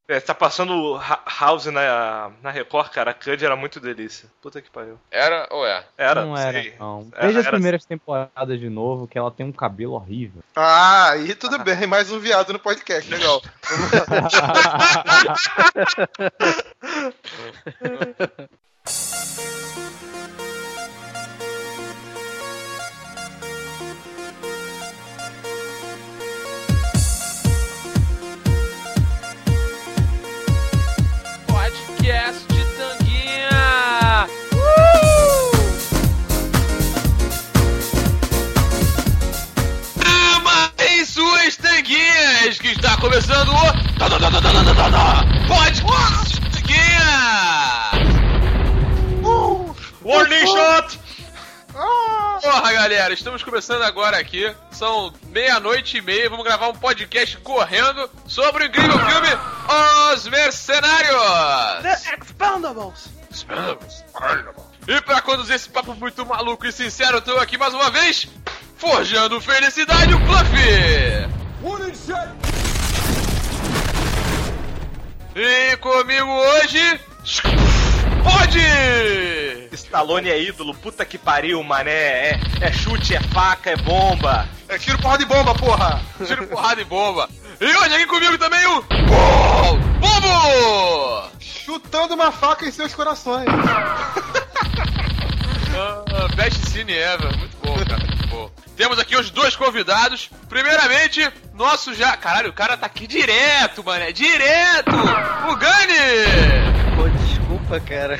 Tá passando House na Record, cara. A Cud era muito delícia. Puta que pariu. Era ou é? Era, não sei. era, não. Veja as primeiras temporadas de novo, que ela tem um cabelo horrível. Ah, aí tudo bem. Mais um viado no podcast. Legal. Podcast de Tanguinha! Amem suas tanguinhas, que está começando o Podcast de Tanguinha! Warning shot! Porra, galera, estamos começando agora aqui. São 00:30. Vamos gravar um podcast correndo sobre o incrível filme Os Mercenários. The Expendables! E pra conduzir esse papo muito maluco e sincero, eu tô aqui mais uma vez, forjando felicidade, o Fluffy. E comigo hoje, pode! Stallone é ídolo, puta que pariu, mané. É chute, é faca, é bomba. É tiro, porrada e bomba, porra! Tiro, porrada e bomba. E hoje aqui comigo também o Bobo! Chutando uma faca em seus corações. Best scene ever. Muito bom, cara. Muito bom. Temos aqui os dois convidados. Primeiramente, nosso já... Caralho, o cara tá aqui direto, mané. Direto! O Gani! Pô, desculpa, cara.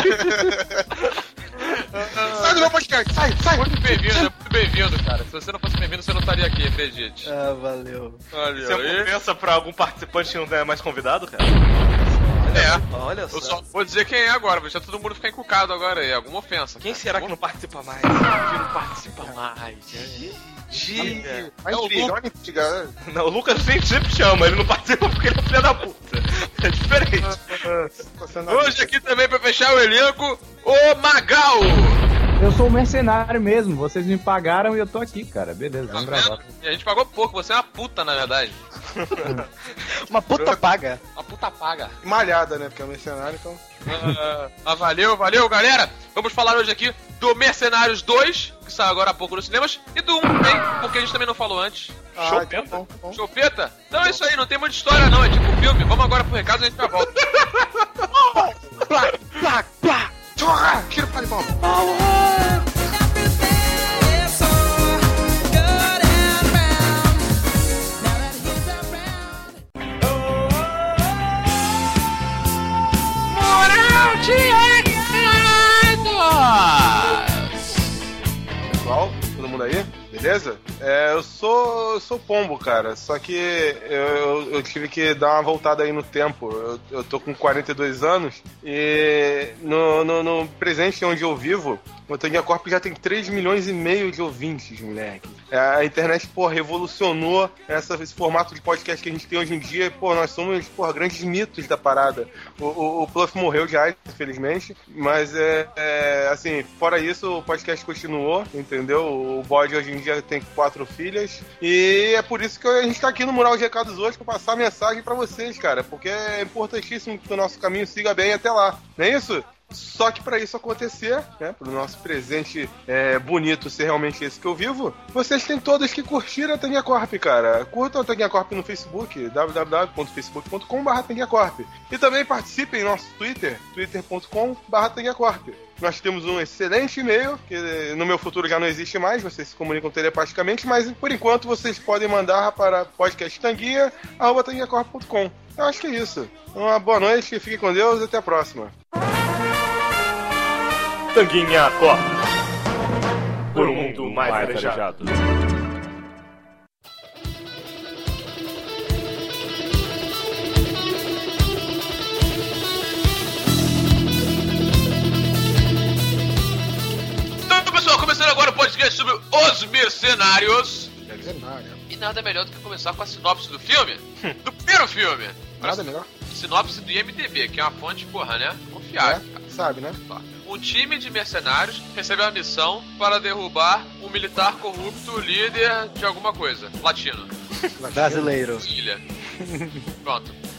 Sai do meu podcast, sai! Muito bem-vindo, cara. Se você não fosse bem-vindo, você não estaria aqui, acredite. Ah, valeu. Olha Você aí. pensa pra algum participante que não é mais convidado, cara? Olha Eu só. só vou dizer quem é agora, vai deixar todo mundo ficar encucado agora aí. Alguma ofensa. Quem cara. será que não participa mais? Que não participa mais? Diga. Vai intriga, olha intriga. Não, o Lucas sempre chama, ele não participa porque ele é filho da puta. É diferente. Hoje aqui também pra fechar o elenco, o Magal. Eu sou um mercenário mesmo, vocês me pagaram e eu tô aqui, cara. Beleza, vamos gravar. E a gente pagou pouco, você é uma puta, na verdade. Uma puta paga. Uma puta paga. Malhada, né? Porque é um mercenário, então... Valeu, galera. Vamos falar hoje aqui do Mercenários 2, que saiu agora há pouco nos cinemas, e do 1 também, porque a gente também não falou antes. Chopeta? Então, bom. Chopeta? Então é isso aí, não tem muita história não, é tipo filme. Vamos agora pro recado e a gente já volta. Plá, plá, plá. Tchorra, tiro, porrada e bomba. Pessoal, todo mundo aí? Beleza? Eu sou pombo, cara, só que eu tive que dar uma voltada aí no tempo. Eu tô com 42 anos e no presente onde eu vivo, o Tanguinha Corp já tem 3,5 milhões de ouvintes, moleque. A internet, revolucionou esse formato de podcast que a gente tem hoje em dia. Nós somos, grandes mitos da parada. O Pluff morreu de AIDS, infelizmente, mas assim, fora isso, o podcast continuou, entendeu? O Bode hoje em dia tem 4 filhas e é por isso que a gente tá aqui no Mural de Recados hoje pra passar a mensagem pra vocês, cara, porque é importantíssimo que o nosso caminho siga bem até lá, não é isso? Só que para isso acontecer, né, para o nosso presente bonito ser realmente esse que eu vivo, vocês têm todos que curtir a Tanguinha Corp, cara. Curtam a Tanguinha Corp no Facebook, www.facebook.com/TanguinhaCorp. E também participem em nosso Twitter, twitter.com/TanguinhaCorp. Nós temos um excelente e-mail, que no meu futuro já não existe mais, vocês se comunicam telepaticamente, mas por enquanto vocês podem mandar para podcasttanguinha@tanguinhacorp.com. Eu acho que é isso. Uma boa noite, fiquem com Deus e até a próxima. Tanguinha Corp. Por um mundo mais arejado. Então, pessoal, começando agora o podcast sobre Os Mercenários. Mercenário. E nada melhor do que começar com a sinopse do filme. Do primeiro filme. Nada melhor. Sinopse do IMDb, que é uma fonte, né? Confiável. Sabe, né? Um time de mercenários recebe a missão para derrubar um militar corrupto, líder de alguma coisa. Latino. Brasileiro. Ilha. Pronto.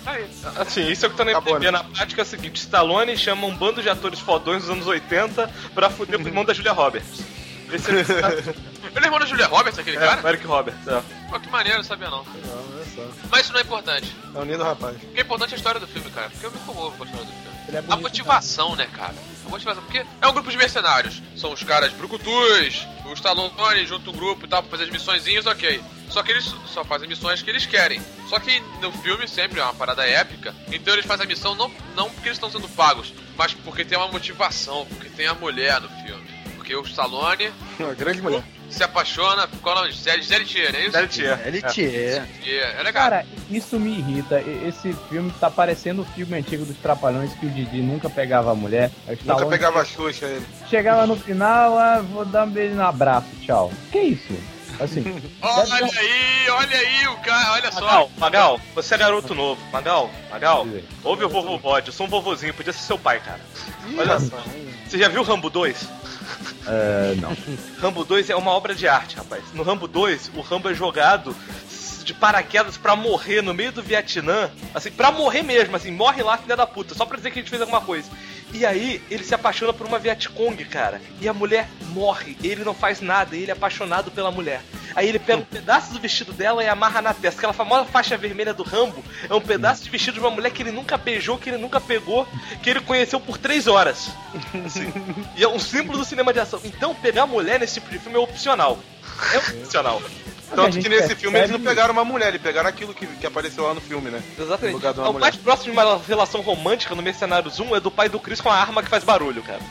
Aí, assim, isso é o que eu tô nem Acabou, entendendo. né? Na prática é o seguinte: Stallone chama um bando de atores fodões dos anos 80 pra fuder o irmão da Julia Roberts. Esse é Ele é irmão da Julia Roberts, aquele cara? o Eric Roberts, é. Pô, que maneiro, não sabia não. Não, olha só. Mas isso não é importante. É o Nido Rapaz. O que é importante é a história do filme, cara. Porque eu me comovo com a história do filme. Ele é A bonito, motivação, né, cara? A motivação, porque é um grupo de mercenários. São os caras brucutus, o Stallone junto o grupo e tal, pra fazer as missõezinhas, ok. Só que eles só fazem missões que eles querem. Só que no filme sempre é uma parada épica. Então eles fazem a missão não porque eles estão sendo pagos, mas porque tem uma motivação, porque tem a mulher no filme. Porque o Stallone Uma grande mulher. se apaixona, qual é o nome? Zé Thier, não é isso? Elitier. É legal. Cara, isso me irrita. Esse filme tá parecendo o filme antigo dos Trapalhões que o Didi nunca pegava a mulher. Aí o Nunca Stallone pegava a Xuxa ele. chegava no final, vou dar um beijo no abraço, tchau. Que isso? Assim, Olha aí, o cara, olha só. Magal, você é garoto novo. Magal, ouve o vovô Bode, eu sou um vovozinho, podia ser seu pai, cara. Olha só. Você já viu Rambo 2? não. Rambo 2 é uma obra de arte, rapaz. No Rambo 2, o Rambo é jogado de paraquedas pra morrer no meio do Vietnã. Assim, pra morrer mesmo, assim, morre lá, filha da puta, só pra dizer que a gente fez alguma coisa. E aí, ele se apaixona por uma Vietcong, cara. E a mulher morre, ele não faz nada, ele é apaixonado pela mulher. Aí ele pega um pedaço do vestido dela e amarra na testa. Aquela famosa faixa vermelha do Rambo é um pedaço de vestido de uma mulher que ele nunca beijou, que ele nunca pegou, que ele conheceu por 3 horas. Assim. E é um símbolo do cinema de ação. Então, pegar mulher nesse tipo de filme é opcional. É opcional. Tanto que nesse filme eles não pegaram uma mulher, eles pegaram aquilo que apareceu lá no filme, né? Exatamente. No lugar de uma O mulher. mais próximo de uma relação romântica no Mercenários 1 é do pai do Chris com a arma que faz barulho, cara.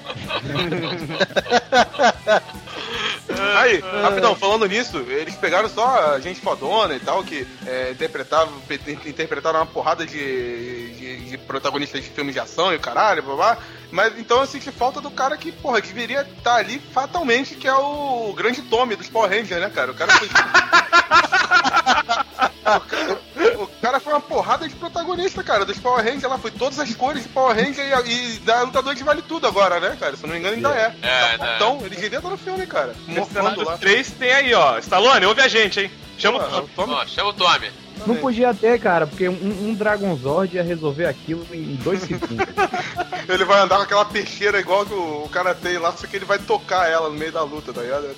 Aí, rapidão, falando nisso, eles pegaram só gente fodona e tal, que interpretaram uma porrada de protagonistas de filmes de ação e o caralho, blá blá. Mas então eu senti falta do cara que, porra, que deveria estar ali fatalmente, que é o grande Tommy dos Power Rangers, né, cara? O cara foi. O cara foi uma porrada de protagonista, cara, dos Power Rangers lá, foi todas as cores de Power Ranger e da Lutadores Vale Tudo agora, né, cara? Se eu não me engano ainda é. Então, ele devia estar no filme, cara. Morfando lá. 3 tem aí, ó. Stallone, ouve a gente, hein? Chama o Tommy. Ó, chama o Tommy. Não podia ter, cara, porque um Dragonzord ia resolver aquilo em 2 segundos. Ele vai andar com aquela peixeira igual que o cara tem lá, só que ele vai tocar ela no meio da luta, tá ligado?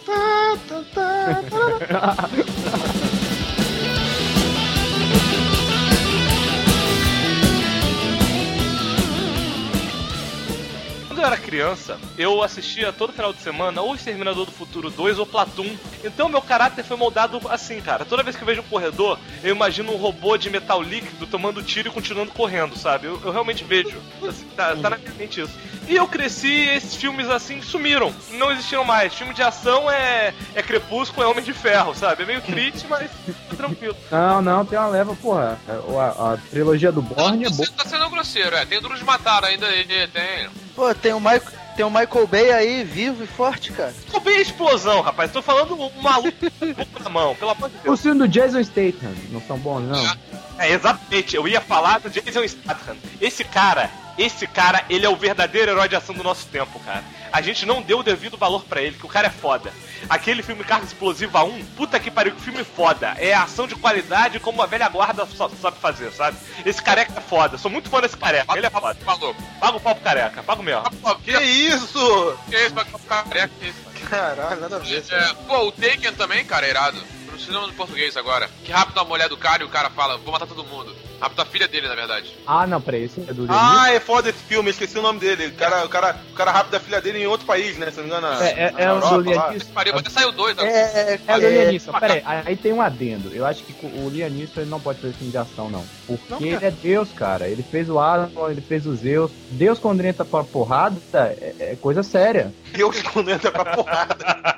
Quando eu era criança, eu assistia todo final de semana ou Exterminador do Futuro 2 ou Platoon. Então meu caráter foi moldado assim, cara. Toda vez que eu vejo um corredor, eu imagino um robô de metal líquido tomando tiro e continuando correndo, sabe? Eu realmente vejo. Assim, tá na minha mente isso. E eu cresci e esses filmes assim sumiram. Não existiram mais. Filme de ação é Crepúsculo, é Homem de Ferro, sabe? É meio triste, mas tranquilo. Não, tem uma leva, porra. A trilogia do Bourne é boa. Você tá sendo grosseiro, Tem o Duro de Matar ainda aí, tem. Pô, tem o Michael Bay aí, vivo e forte, cara. Tô bem explosão, rapaz. Tô falando um maluco na mão, pelo amor de Deus. Os filmes do Jason Statham não são bons, não? É, exatamente. Eu ia falar do Jason Statham. Esse cara, ele é o verdadeiro herói de ação do nosso tempo, cara. A gente não deu o devido valor pra ele, que o cara é foda. Aquele filme Carga Explosiva 1, puta que pariu, que filme foda. É ação de qualidade como a velha guarda sabe fazer, sabe? Esse careca é foda. Sou muito fã desse careca, ele é foda. Paga o pau pro careca, paga o meu. Que isso? Que isso, paga o careca, que isso? Caralho, nada a ver. Pô, o Taken também, cara, é irado. Não sei o nome do português agora. Que rapta a mulher do cara e o cara fala, vou matar todo mundo. Rapta a filha dele, na verdade. Ah, não, peraí, esse é do Ah, é foda esse filme, esqueci o nome dele. O cara rapta a filha dele em outro país, né? Se não me engano. É o do Lianisson. Pariu, mas saiu 2 agora. É o do Lianisson. Peraí, aí tem um adendo. Eu acho que o Lianisson ele não pode fazer filme de ação, não. Porque ele é Deus, cara. Ele fez o Adam, ele fez o Zeus. Deus, quando entra pra porrada, é coisa séria. Deus quando entra pra porrada.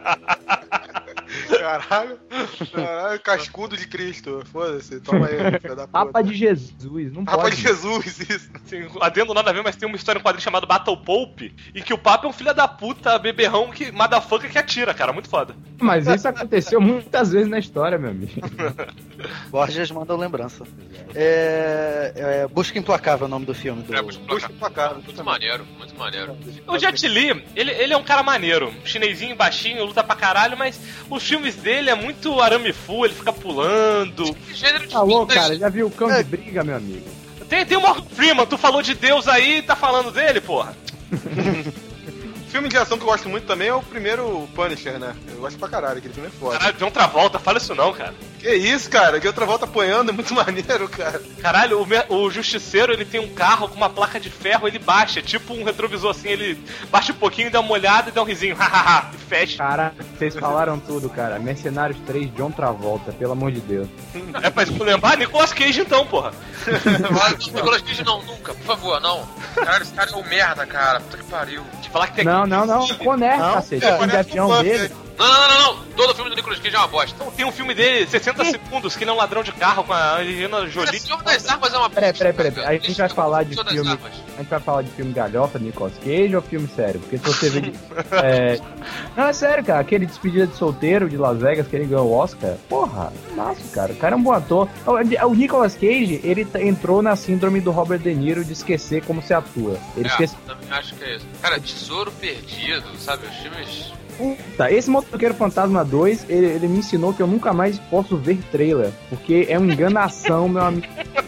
Caralho, cascudo de Cristo. Foda-se, toma aí, filho da puta. Rapa de Jesus, não pode. Rapa de Jesus, isso. Assim, adendo nada a ver, mas tem uma história em quadrinho chamado Battle Pope, e que o Papa é um filho da puta, beberrão, motherfucker que atira, cara. Muito foda. Mas isso aconteceu muitas vezes na história, meu amigo. Borges mandou lembrança. Busca Implacável é o nome do filme. Busca Implacável. Muito maneiro, muito maneiro. O Jet Li, ele é um cara maneiro. Chinesinho, baixinho, luta pra caralho, mas os filmes filmes dele é muito arame full, ele fica pulando. Que gênero de Alô, filme cara, já viu o Cão de Briga, meu amigo? Tem o Morgan Freeman, tu falou de Deus aí e tá falando dele, porra. Filme de ação que eu gosto muito também é o primeiro Punisher, né? Eu gosto pra caralho, aquele filme é foda. Caralho, tem outra volta, fala isso não, cara. Que isso, cara? Que outra volta apanhando é muito maneiro, cara. Caralho, o Justiceiro, ele tem um carro com uma placa de ferro, ele baixa, tipo um retrovisor assim, ele baixa um pouquinho, dá uma olhada e dá um risinho, hahaha, e fecha. Cara, vocês falaram tudo, cara. Mercenários 3, John Travolta, pelo amor de Deus. É pra lembrar Nicolas Cage então, porra. Nicolas Cage não, nunca, por favor, não. Caralho, esse cara é um merda, cara. Puta que pariu. Te falar que tem Não, Conner, cacete. O de avião dele. Não. Todo filme do Nicolas Cage é uma bosta. Então, tem um filme dele, 60 segundos, que ele é um ladrão de carro com a Angelina Jolie. O Senhor das Armas é uma Peraí. bosta. A gente vai falar de Senhor das filme. Armas. A gente vai falar de filme galhofa do Nicolas Cage ou filme sério? Porque se você vê. Não, é sério, cara. Aquele Despedida de Solteiro de Las Vegas que ele ganhou o Oscar. Porra, massa, cara. O cara é um bom ator. O Nicolas Cage, ele entrou na síndrome do Robert De Niro de esquecer como se atua. Ele esqueceu. Também acho que é isso. Cara, Tesouro Perdido, sabe? Os filmes. Puta, esse Motoqueiro Fantasma 2, ele me ensinou que eu nunca mais posso ver trailer, porque é uma enganação, meu amigo.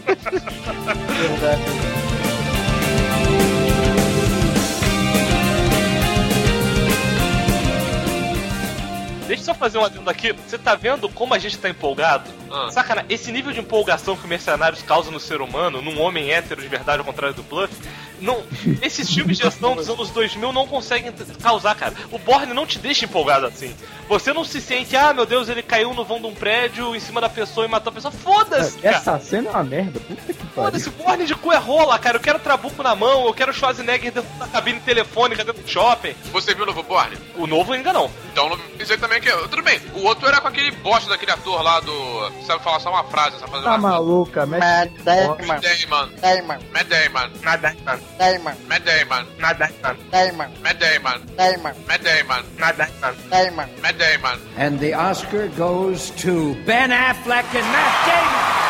Deixa eu só fazer um adendo aqui. Você tá vendo como a gente tá empolgado? Sacana, esse nível de empolgação que o Mercenários causa no ser humano, num homem hétero de verdade, ao contrário do Bluff, não, esses filmes de ação dos anos 2000 não conseguem causar, cara. O Bourne não te deixa empolgado assim. Você não se sente, meu Deus, ele caiu no vão de um prédio em cima da pessoa e matou a pessoa. Foda-se, cara. Essa cena é uma merda, puta que pariu. Foda-se, Bourne de cu é rola, cara. Eu quero trabuco na mão, eu quero Schwarzenegger dentro da cabine telefônica dentro do shopping. Você viu o novo Bourne? O novo ainda não. Então não pensei também que. Tudo bem, o outro era com aquele bosta daquele ator lá do. Sabe falar só uma frase, sabe fazer Tá maluca, Matt Damon. Matt Damon. Damon. Matt Damon. Nada, Damon. Matt Damon. nada, Damon. Matt Damon. Damon. Matt Damon. nada. Damon. Matt Damon. And the Oscar goes to Ben Affleck and Matt Damon.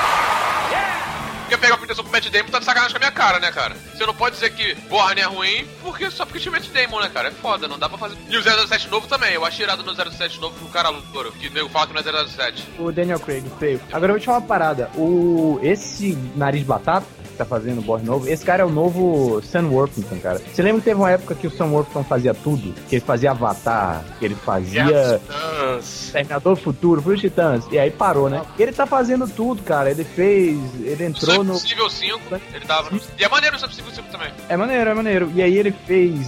Porque pegar a proteção pro Matt Damon tá de sacanagem com a minha cara, né, cara? Você não pode dizer que Bourne é ruim só porque tinha Matt Damon, né, cara? É foda, não dá pra fazer. E o 007 novo também, eu achei irado no 007 novo com o cara louro, que nego fala que não é 007. O Daniel Craig, feio. Agora eu vou te falar uma parada. Esse nariz de batata que tá fazendo o Bourne novo, esse cara é o novo Sam Worthington, cara. Você lembra que teve uma época que o Sam Worthington fazia tudo? Que ele fazia Avatar, que ele fazia Terminador do Futuro, Fui os Titãs, e aí parou, né? E ele tá fazendo tudo, cara. Ele entrou no... Possível 5, ele tava... E é maneiro o Possível 5 também. É maneiro. E aí ele fez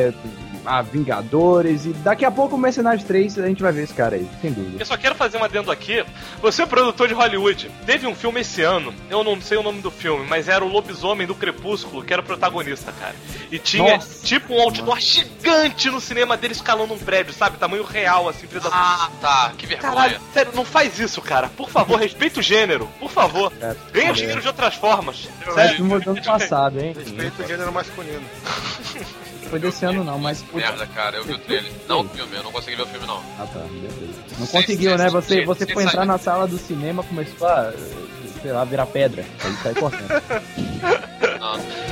a Vingadores, e daqui a pouco o Mercenários 3 a gente vai ver esse cara aí, sem dúvida. Eu só quero fazer um adendo aqui. Você é produtor de Hollywood. Teve um filme esse ano, eu não sei o nome do filme, mas era o Lobisomem do Crepúsculo, que era o protagonista, cara. E tinha tipo um outdoor gigante no cinema dele escalando um prédio, sabe? Tamanho real, assim. Tá, que vergonha. Caralho, sério, não faz isso, cara. Por favor, respeita o gênero, por favor. Ganha dinheiro de outras formas. Sério, filme do ano passado, hein? Respeito o gênero masculino. Foi desse ano não, mas... Merda, cara, eu vi o trailer. Não o filme, eu não consegui ver o filme, não. Ah, tá, beleza. Não conseguiu, né? Você foi entrar na sala do cinema, começou a, sei lá, virar pedra. Aí sai correndo. Não.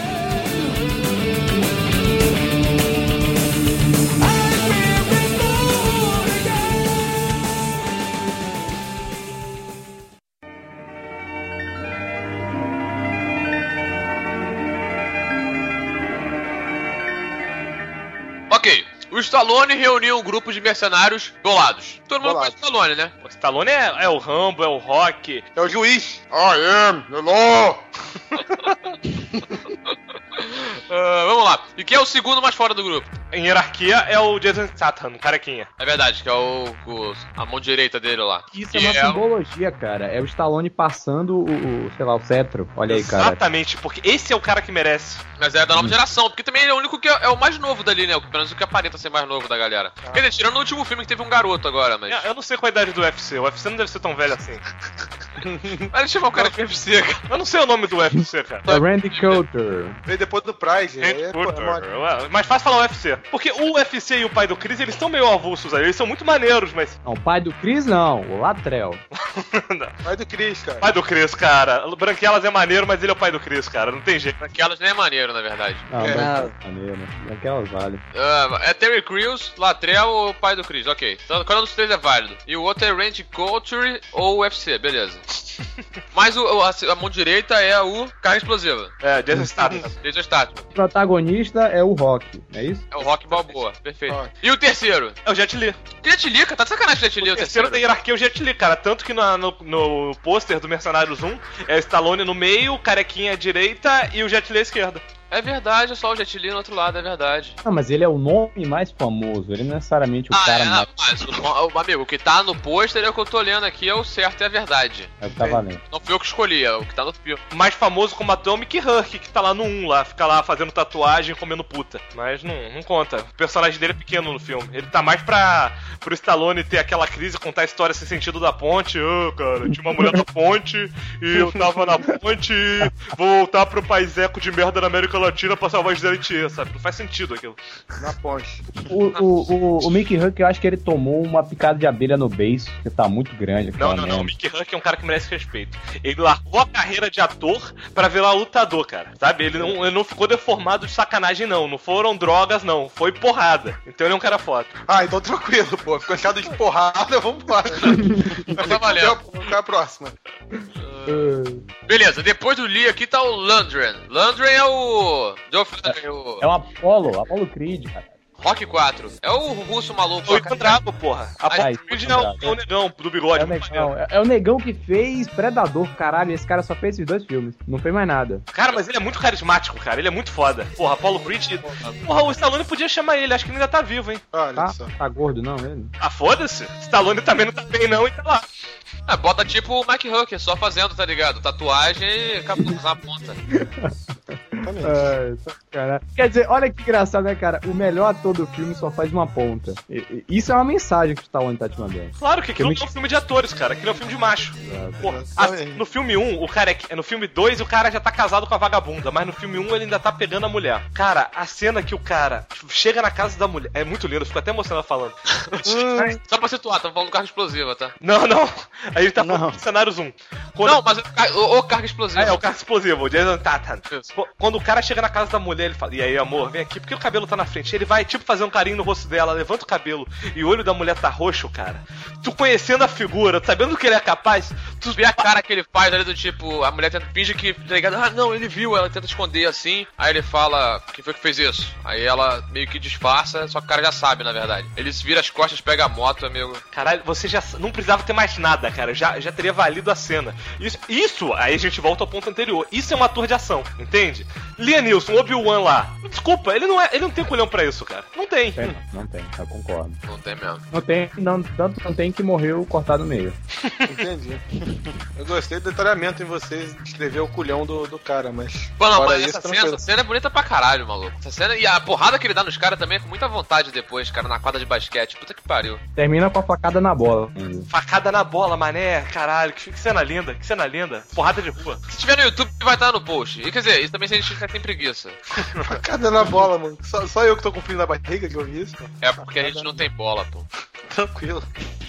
Ok, o Stallone reuniu um grupo de mercenários bolados. Todo mundo conhece o Stallone, né? O Stallone é o Rambo, é o Rock. É o juiz. I am the law. Vamos lá. E quem é o segundo mais fora do grupo? Em hierarquia é o Jason Statham, carequinha. É verdade, que é a mão direita dele lá. Isso é uma simbologia, cara. É o Stallone passando o cetro. Olha aí, cara. Exatamente, porque esse é o cara que merece. Mas é da nova geração, porque também ele é o único que é o mais novo dali, né? Pelo menos o que aparenta ser mais novo da galera. Quer dizer, tirando o último filme que teve um garoto agora, mas... Eu não sei qual a idade do UFC. O UFC não deve ser tão velho assim. Mas ele chamou o cara de UFC, cara. Eu não sei o nome do UFC, cara. É Randy Couture. Veio depois do Pride. Mas fácil falar UFC. Porque o UFC e o pai do Chris, eles estão meio avulsos aí. Eles são muito maneiros, mas... Não, o pai do Chris não, o Latrell. Pai do Chris, cara. Pai do Chris, cara. Branquelas é maneiro, mas ele é o pai do Chris, cara. Não tem jeito. Aquelas nem é maneiro, na verdade. Não, maneiro. Aquelas vale. É Terry Crews, Latrell ou o pai do Chris, ok. Então, qual dos três é válido? E o outro é Randy Couture ou UFC, beleza. Mas a mão direita é o carga explosiva. É, Jason Statham. Jason Statham. O protagonista é o Rock, é isso? É o Rock Balboa, perfeito. E o terceiro? É o Jet Li. Jet Li, cara, tá de sacanagem o Jet Li, O terceiro da hierarquia é o Jet Li, cara. Tanto que no pôster do Mercenários 1 é o Stallone no meio, o carequinha à direita e o Jet Li à esquerda. É verdade, é só o Jet Li no outro lado, é verdade. Não, mas ele é o nome mais famoso, ele não é necessariamente o cara mais... Mas o amigo, o que tá no pôster é o que eu tô lendo aqui, é o certo e a verdade. É o que tá valendo. Não fui eu que escolhi, é o que tá no filme. Mais famoso como ator é o Mickey Rourke, que tá lá no 1 lá, fica lá fazendo tatuagem, comendo puta. Mas não conta. O personagem dele é pequeno no filme. Ele tá mais pro Stallone ter aquela crise, contar a história sem sentido da ponte. Cara, tinha uma mulher da ponte e eu tava na ponte e vou voltar pro paiseco de merda na América Latina pra salvar as Elite, sabe? Não faz sentido aquilo. Na ponte. O Mickey Rourke, eu acho que ele tomou uma picada de abelha no beiço, que tá muito grande. Não. O Mickey Rourke é um cara que merece respeito. Ele largou a carreira de ator pra virar lutador, cara. Sabe? Ele não ficou deformado de sacanagem, não. Não foram drogas, não. Foi porrada. Então ele é um cara foda. Ah, então tranquilo, pô. Ficou achado de porrada, vamos embora. Então tá valendo. Vamos ficar a próxima. Beleza, depois do Lee aqui tá o Lundgren. Lundgren é o... É o Apollo Creed, cara. Rock 4. É o russo maluco. O Ivan Drago, porra. Apollo Creed é o negão do bigode. É o negão que fez Predador, caralho. Esse cara só fez esses 2 filmes. Não fez mais nada. Cara, mas ele é muito carismático, cara. Ele é muito foda. Porra, Apollo Creed... Porra, o Stallone podia chamar ele. Acho que ele ainda tá vivo, hein. Olha só. Tá gordo, não, ele? Ah, foda-se. Stallone também não tá bem, não, e tá lá. Bota tipo o Mike Hucker, só fazendo, tá ligado? Tatuagem e acabou usar a ponta. Cara. Quer dizer, olha que engraçado, né, cara? O melhor ator do filme só faz uma ponta. Isso é uma mensagem que o Stallone tá te mandando. Claro que aquilo não é um filme de atores, cara. Aquilo é um filme de macho. Porra, no filme 1, o cara no filme 2, o cara já tá casado com a vagabunda, mas no filme 1 ele ainda tá pegando a mulher. Cara, a cena que o cara chega na casa da mulher é muito lindo, eu fico até emocionado falando. Só pra situar, tava falando do carga explosiva, tá? Não. Aí ele tá falando do Cenários 1. Não, mas o carga explosiva. É o carga explosivo, o Jason Statham. Quando o cara chega na casa da mulher, ele fala: e aí, amor, vem aqui, porque o cabelo tá na frente. Ele vai, tipo, fazer um carinho no rosto dela, levanta o cabelo e o olho da mulher tá roxo, cara. Tu conhecendo a figura, sabendo do que ele é capaz, tu vê a cara que ele faz ali do tipo, a mulher finge que, tá ligado? Ah, não, ele viu, ela tenta esconder assim. Aí ele fala: quem foi que fez isso? Aí ela meio que disfarça, só que o cara já sabe, na verdade. Ele se vira as costas, pega a moto, amigo. Caralho, você já não precisava ter mais nada, cara. Já teria valido a cena. Isso, aí a gente volta ao ponto anterior. Isso é um ator de ação, entende? Liam Neeson, Obi-Wan lá. Desculpa, ele não tem culhão pra isso, cara. Não tem. Não tem, eu concordo. Não tem mesmo. Tanto não tem que morreu cortado no meio. Entendi. Eu gostei do detalhamento em vocês descrever o culhão do cara, mas... Pô, não, mas essa cena é bonita pra caralho, maluco. Essa cena, e a porrada que ele dá nos caras também é com muita vontade depois, cara, na quadra de basquete. Puta que pariu. Termina com a facada na bola. Facada na bola, mané. Caralho, que cena linda, que cena linda. Porrada de rua. Se tiver no YouTube, vai estar no post. E quer dizer, isso também se a gente ficar sem preguiça. Facada na bola, mano. Só eu que tô com frio na barriga que eu vi isso. É porque a gente não tem bola, pô. Tranquilo.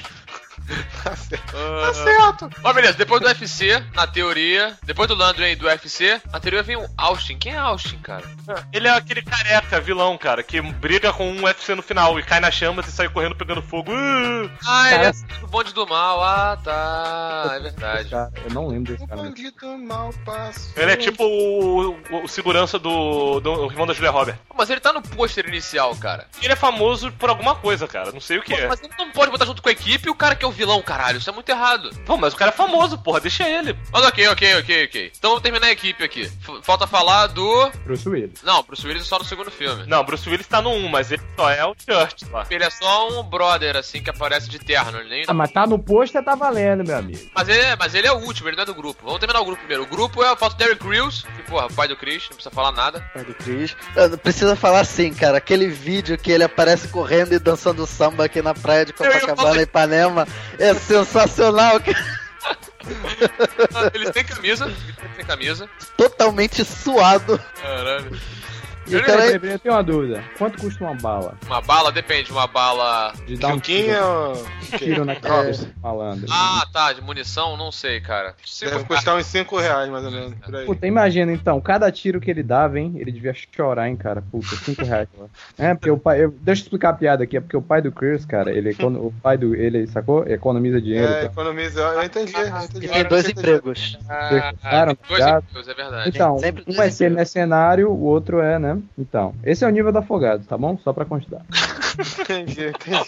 Tá certo. Tá certo. Ó, beleza, depois do UFC, na teoria, depois do Lundgren do UFC, na teoria vem o Austin. Quem é Austin, cara? Ele é aquele careca, vilão, cara, que briga com um UFC no final e cai nas chamas e sai correndo pegando fogo. Ele é do bonde do mal. Ah, tá. É verdade. Eu não lembro desse cara. O bonde do mal passa. Ele é tipo o segurança do irmão da Julia Roberts. Mas ele tá no pôster inicial, cara. Ele é famoso por alguma coisa, cara. Não sei o que é. Mas ele não pode botar junto com a equipe o cara que é o vilão, caralho. Isso é muito errado. Pô, mas o cara é famoso, porra. Deixa ele. Mas ok. Então vamos terminar a equipe aqui. Falta falar do... Bruce Willis. Não, Bruce Willis é só no segundo filme. Não, Bruce Willis tá no 1, mas ele só é o Church lá. Ele é só um brother, assim, que aparece de terno. Ele nem... mas tá no pôster, tá valendo, meu amigo. Mas ele é o último, ele não é do grupo. Vamos terminar o grupo primeiro. O grupo é o falta Terry Crews, que, porra, pai do Chris, não precisa falar nada. Pai do Chris. Não precisa falar assim, cara. Aquele vídeo que ele aparece correndo e dançando samba aqui na praia de Copacabana, Ipanema, é sensacional, cara. Ele tem camisa. Totalmente suado. Caralho. E o cara... Eu tenho uma dúvida. Quanto custa uma bala? Uma bala? Depende. Uma bala... De dar um tiro na cabeça, falando. Ah, tá. De munição? Não sei, cara. Deve custar uns R$5, mais ou menos. Por aí. Puta, imagina então. Cada tiro que ele dava, hein? Ele devia chorar, hein, cara. Puta, R$5. Porque o pai... Deixa eu explicar a piada aqui. É porque o pai do Chris, cara, o pai do... Ele, sacou? Economiza dinheiro. Economiza. Eu entendi. E tem 2 empregos. Dois empregos, é verdade. Então, um é ser mercenário, o outro é, né? Então, esse é o nível do Afogado, tá bom? Só pra constar. Entendi.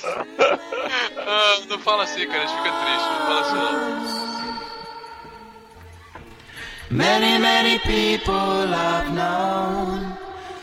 Não fala assim, cara, a gente fica triste. Não fala assim, não. Many people I've known.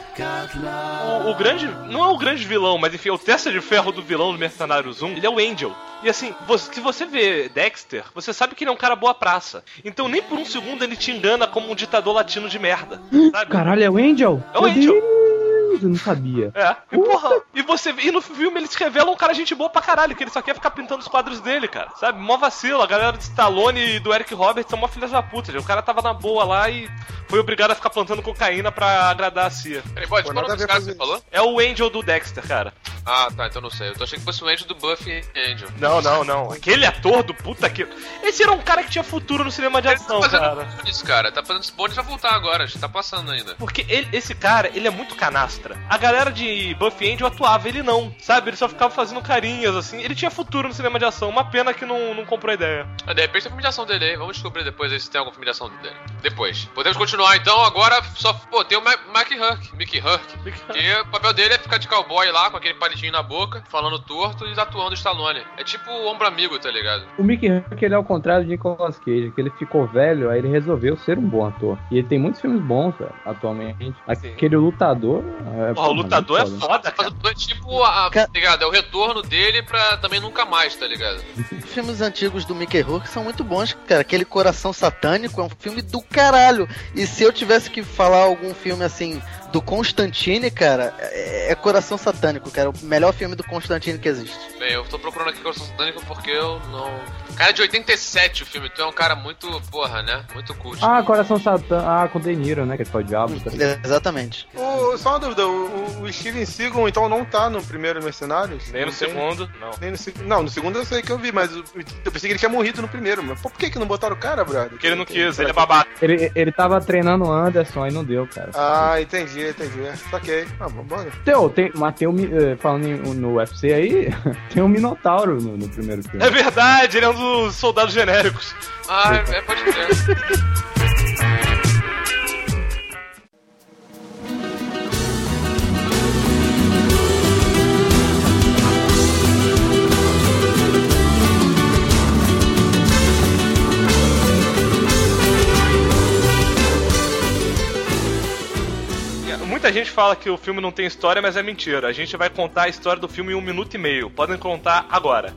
O grande... Não é o grande vilão, mas enfim, é o testa de ferro do vilão do Mercenários 1. Ele é o Angel. E assim, se você vê Dexter, você sabe que ele é um cara boa praça. Então nem por um segundo ele te engana como um ditador latino de merda. Sabe? Caralho, é o Angel? É o Angel. Eu não sabia. E porra, e no filme eles revelam um cara gente boa pra caralho, que ele só quer ficar pintando os quadros dele, cara. Sabe? Mó vacilo, a galera do Stallone e do Eric Roberts são mó filhas da puta. O cara tava na boa lá e foi obrigado a ficar plantando cocaína pra agradar a CIA. Peraí, qual é o nome desse cara que você falou? É o Angel do Dexter, cara. Ah, tá, então não sei. Eu tô achando que fosse o Angel do Buffy Angel. Não. Aquele ator do puta que... Esse era um cara que tinha futuro no cinema de ação, cara. Isso, cara. Tá fazendo esse bonde pra voltar agora. Tá passando ainda. Porque esse cara, ele é muito canastra. A galera de Buffy Angel atuava, ele não. Sabe? Ele só ficava fazendo carinhas, assim. Ele tinha futuro no cinema de ação. Uma pena que não comprou a ideia. De repente tem filme de ação dele aí. Vamos descobrir depois aí se tem algum filme de ação dele. Depois. Podemos continuar, então. Agora só... Pô, tem o Mickey Herc. Que o papel dele é ficar de cowboy lá, com aquele palitinho na boca, falando torto e atuando o Stallone. É tipo o ombro amigo, tá ligado? O Mickey Herc, ele é ao contrário de Nicolas Cage, que ele ficou velho, aí ele resolveu ser um bom ator. E ele tem muitos filmes bons, velho, atualmente. Aquele Lutador... o Lutador é foda, cara. É tipo, tá ligado? É o retorno dele pra também nunca mais, tá ligado? Os filmes antigos do Mickey Rourke são muito bons, cara. Aquele Coração Satânico é um filme do caralho. E se eu tivesse que falar algum filme assim do Constantine, cara, é Coração Satânico, cara. O melhor filme do Constantine que existe. Bem, eu tô procurando aqui Coração Satânico porque eu não... Cara, é de 87 o filme, tu é um cara muito, porra, né? Muito cult. Coração Satânico, com o De Niro, né? Que é o diabo. Tá? Exatamente. Só uma dúvida, o Steven Seagal então não tá no primeiro Mercenários? Nem no segundo, não. Não, no segundo eu sei que eu vi, mas eu pensei que ele tinha morrido no primeiro. Mas por que não botaram o cara, brother? Porque ele não quis, ele é babaca. Ele tava treinando o Anderson e não deu, cara. Ah, entendi. Saquei. Vambora. Falando no UFC aí, tem um Minotauro no primeiro filme. É verdade, ele é um dos soldados genéricos. Pode crer. Muita gente fala que o filme não tem história, mas é mentira. A gente vai contar a história do filme em 1 minuto e meio. Podem contar agora.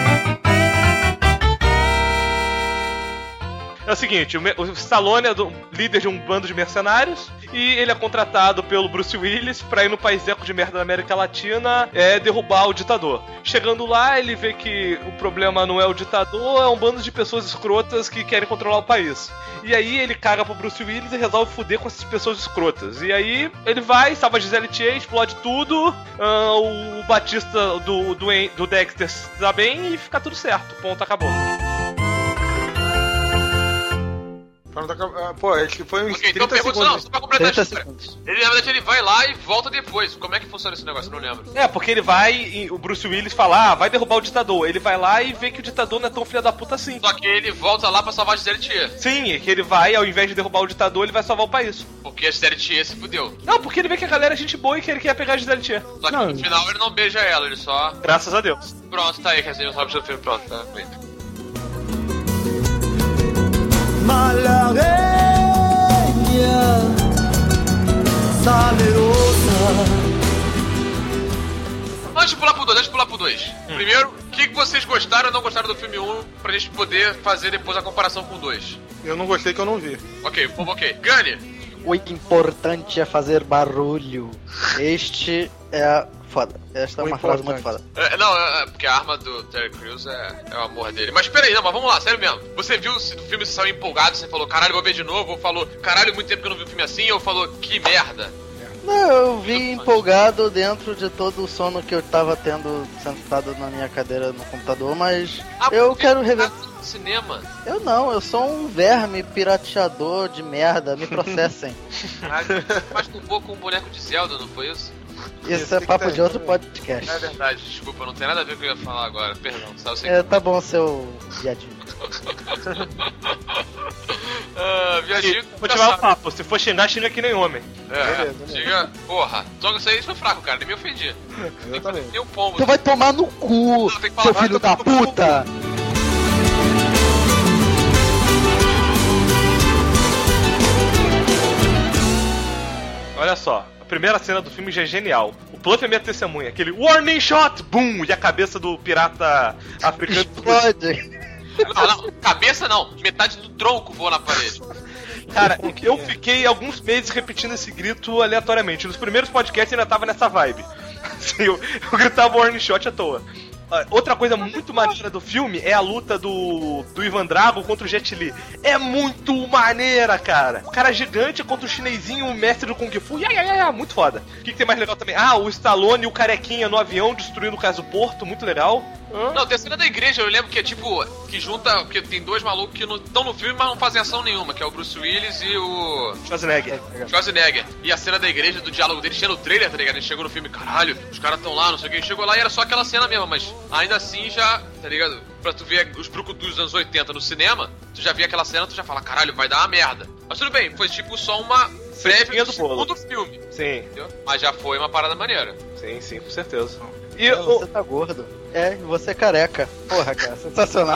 É o seguinte, o Stallone é líder de um bando de mercenários e ele é contratado pelo Bruce Willis pra ir no país eco de merda da América Latina derrubar o ditador. Chegando lá, ele vê que o problema não é o ditador, é um bando de pessoas escrotas que querem controlar o país. E aí ele caga pro Bruce Willis e resolve foder com essas pessoas escrotas. E aí ele vai, salva a Gisele Thier, explode tudo, o Batista do Dexter se dá bem e fica tudo certo. Ponto, acabou. Pô, acho que foi uns 30 então segundos. Não, só pra completar a 30 história. segundos. Ele, na verdade, ele vai lá e volta depois. Como é que funciona esse negócio? Eu não lembro. Porque ele vai e o Bruce Willis fala, vai derrubar o ditador. Ele vai lá e vê que o ditador não é tão filho da puta assim. Só que ele volta lá pra salvar a Gisele Thier. Sim, que ele vai, ao invés de derrubar o ditador, ele vai salvar o país. Porque a Gisele Thier se fudeu. Não, porque ele vê que a galera é gente boa e que ele quer pegar a Gisele Thier. Só que no final ele não beija ela, ele só... Graças a Deus. Pronto, tá aí, quer dizer, não sabe do filme, pronto, tá bem. Antes de pular pro 2. Primeiro, o que vocês gostaram ou não gostaram do filme 1 pra gente poder fazer depois a comparação com o 2? Eu não gostei que eu não vi. Ok. Gunny. O importante é fazer barulho. Este é foda. Esta é uma frase muito foda. Porque a arma do Terry Crews é o amor dele. Mas peraí, mas vamos lá, sério mesmo. Você viu se do filme, você saiu empolgado, você falou, caralho, vou ver de novo, ou falou, caralho, muito tempo que eu não vi um filme assim, ou falou, que merda. Não, eu vi empolgado dentro de todo o sono que eu tava tendo sentado na minha cadeira no computador, mas eu quero rever. Cinema? Eu sou um verme pirateador de merda, me processem. Caralho, mas tu voou com um boneco de Zelda, não foi isso? Isso é papo de outro podcast. É verdade, desculpa, não tem nada a ver com o que eu ia falar agora, perdão. Sabe, tá bom, seu viadinho. Viadinho. Vou te falar um papo, se for xingar, xinga que nem homem. Xinga, porra. Só que isso aí foi fraco, cara, nem me ofendi. Eu também. Nem um pombo. Tu vai tomar no cu, seu filho da puta! Olha só, a primeira cena do filme já é genial. O Pluff é minha testemunha, aquele warning shot, boom, e a cabeça do pirata africano explode. Não, cabeça não, metade do tronco voa na parede. Cara, eu fiquei alguns meses repetindo esse grito aleatoriamente. Nos primeiros podcasts ainda tava nessa vibe. Assim, eu gritava warning shot à toa. Outra coisa muito maneira do filme é a luta do Ivan Drago contra o Jet Li. É muito maneira, cara. O cara gigante contra o chinesinho, o mestre do Kung Fu. Muito foda. O que tem mais legal também? O Stallone e o Carequinha no avião destruindo o caso do porto. Muito legal. Não, tem a cena da igreja, eu lembro que é tipo, que junta, porque tem dois malucos que estão no filme, mas não fazem ação nenhuma, que é o Bruce Willis e o Schwarzenegger. E a cena da igreja, do diálogo deles, tinha no trailer, tá ligado? Ele chegou no filme, caralho, os caras estão lá, não sei o que, ele chegou lá e era só aquela cena mesmo, mas ainda assim já, tá ligado? Pra tu ver os brucutus dos anos 80 no cinema, tu já via aquela cena, tu já fala, caralho, vai dar uma merda. Mas tudo bem, foi tipo só uma prévia do segundo filme. Sim. Entendeu? Mas já foi uma parada maneira. Sim, com certeza. E você tá gordo. Você é careca. Porra, cara, sensacional.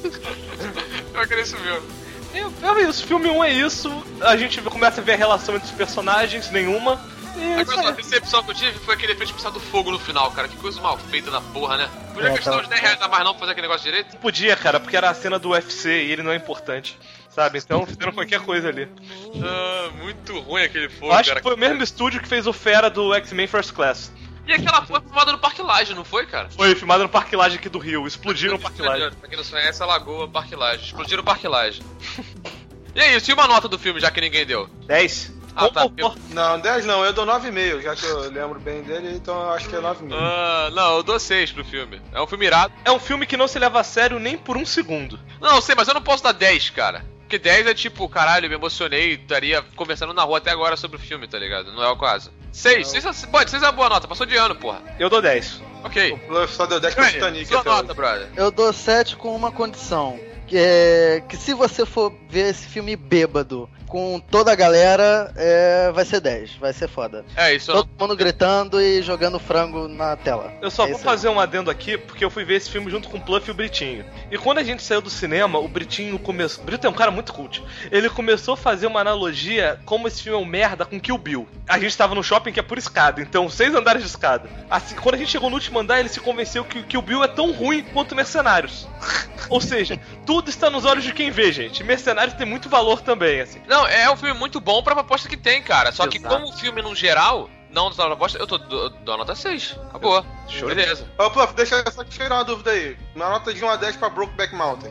Eu queria isso mesmo. Isso, filme 1 é isso. A gente começa a ver a relação entre os personagens, nenhuma. A decepção que eu tive foi aquele efeito especial do fogo no final, cara. Que coisa mal feita da porra, né? Podia gastar uns 10 reais a mais não pra fazer aquele negócio direito? Não podia, cara, porque era a cena do UFC e ele não é importante. Sabe? Então fizeram qualquer coisa ali. Muito ruim aquele fogo, eu acho cara. Que foi o mesmo estúdio que fez o Fera do X-Men First Class. E aquela foi filmada no Parque Lage, não foi, cara? Foi filmada no Parque Lage aqui do Rio. Explodiram o Parque Lage. Pra quem não conhece, a Lagoa Parque Lage. Explodiram o Parque Lage. E aí, e uma nota do filme, já que ninguém deu? 10. Tá. Não, 10 não, eu dou 9,5, já que eu lembro bem dele, então eu acho que é 9,5. Não, eu dou 6 pro filme. É um filme irado. É um filme que não se leva a sério nem por um segundo. Não, eu sei, mas eu não posso dar 10, cara. Porque 10 é tipo, caralho, me emocionei, estaria conversando na rua até agora sobre o filme, tá ligado? Não é o caso. 6, 6 é uma boa nota, passou de ano, porra. Eu dou 10. Ok. O Pluff só deu 10 pro Titanic. Sua nota, brother. Eu dou 7 com uma condição. Que se você for ver esse filme bêbado com toda a galera, vai ser 10, vai ser foda. Isso. Todo mundo gritando e jogando frango na tela. Eu só vou fazer um adendo aqui, porque eu fui ver esse filme junto com o Pluff e o Britinho. E quando a gente saiu do cinema, o Britinho começou... O Brito é um cara muito cult. Ele começou a fazer uma analogia como esse filme é um merda com Kill Bill. A gente tava no shopping que é por escada, então 6 andares de escada. Assim, quando a gente chegou no último andar, ele se convenceu que o Kill Bill é tão ruim quanto Mercenários. Ou seja, tudo está nos olhos de quem vê, gente. Mercenários tem muito valor também, assim. Não, é um filme muito bom pra proposta que tem, cara. Só que como o filme, no geral, não dá proposta, eu dou nota 6. Acabou. Show. Beleza. Ô, Pluff, deixa eu só te tirar uma dúvida aí. Uma nota de 1 a 10 pra Brokeback Mountain.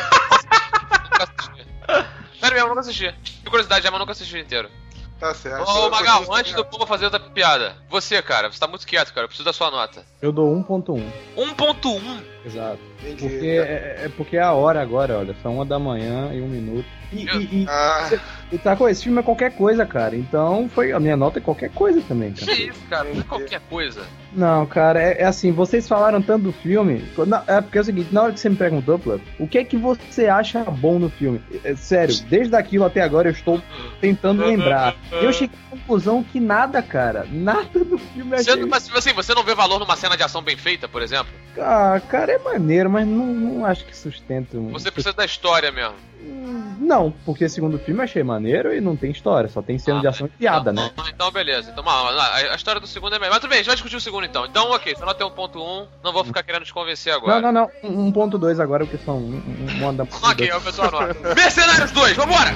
Nunca assisti. Sério mesmo, nunca assisti. Tive curiosidade já, mas nunca assisti inteiro. Tá certo. Ô, Magal, antes do Pumba fazer outra piada, você, cara, você tá muito quieto, cara, eu preciso da sua nota. Eu dou 1.1. 1.1? Exato. Entendi. Porque é a hora agora, olha, são 1 da manhã e 1 minuto. E tá com esse filme é qualquer coisa, cara. Então a minha nota é qualquer coisa também, cara. Que isso, cara? Não é qualquer coisa. Não, cara, é assim, vocês falaram tanto do filme. É porque é o seguinte, na hora que você me perguntou, Pluff, o que é que você acha bom no filme? Sério, desde aquilo até agora eu estou tentando lembrar. Eu cheguei à conclusão que nada, cara. Nada do filme é Mas assim, você não vê valor numa cena de ação bem feita, por exemplo? Cara, é maneiro, mas não acho que sustenta. Você precisa da história mesmo. Não, porque segundo filme eu achei maneiro e não tem história, só tem cena de ação e piada, né? Então beleza, então a história do segundo é melhor. Mas tudo bem, a gente vai discutir o segundo então. Então ok, sua nota é 1.1, não vou ficar querendo te convencer agora. Não, 1.2 agora, porque são um anda. Ok, é a pessoa nota. Mercenários 2, vambora!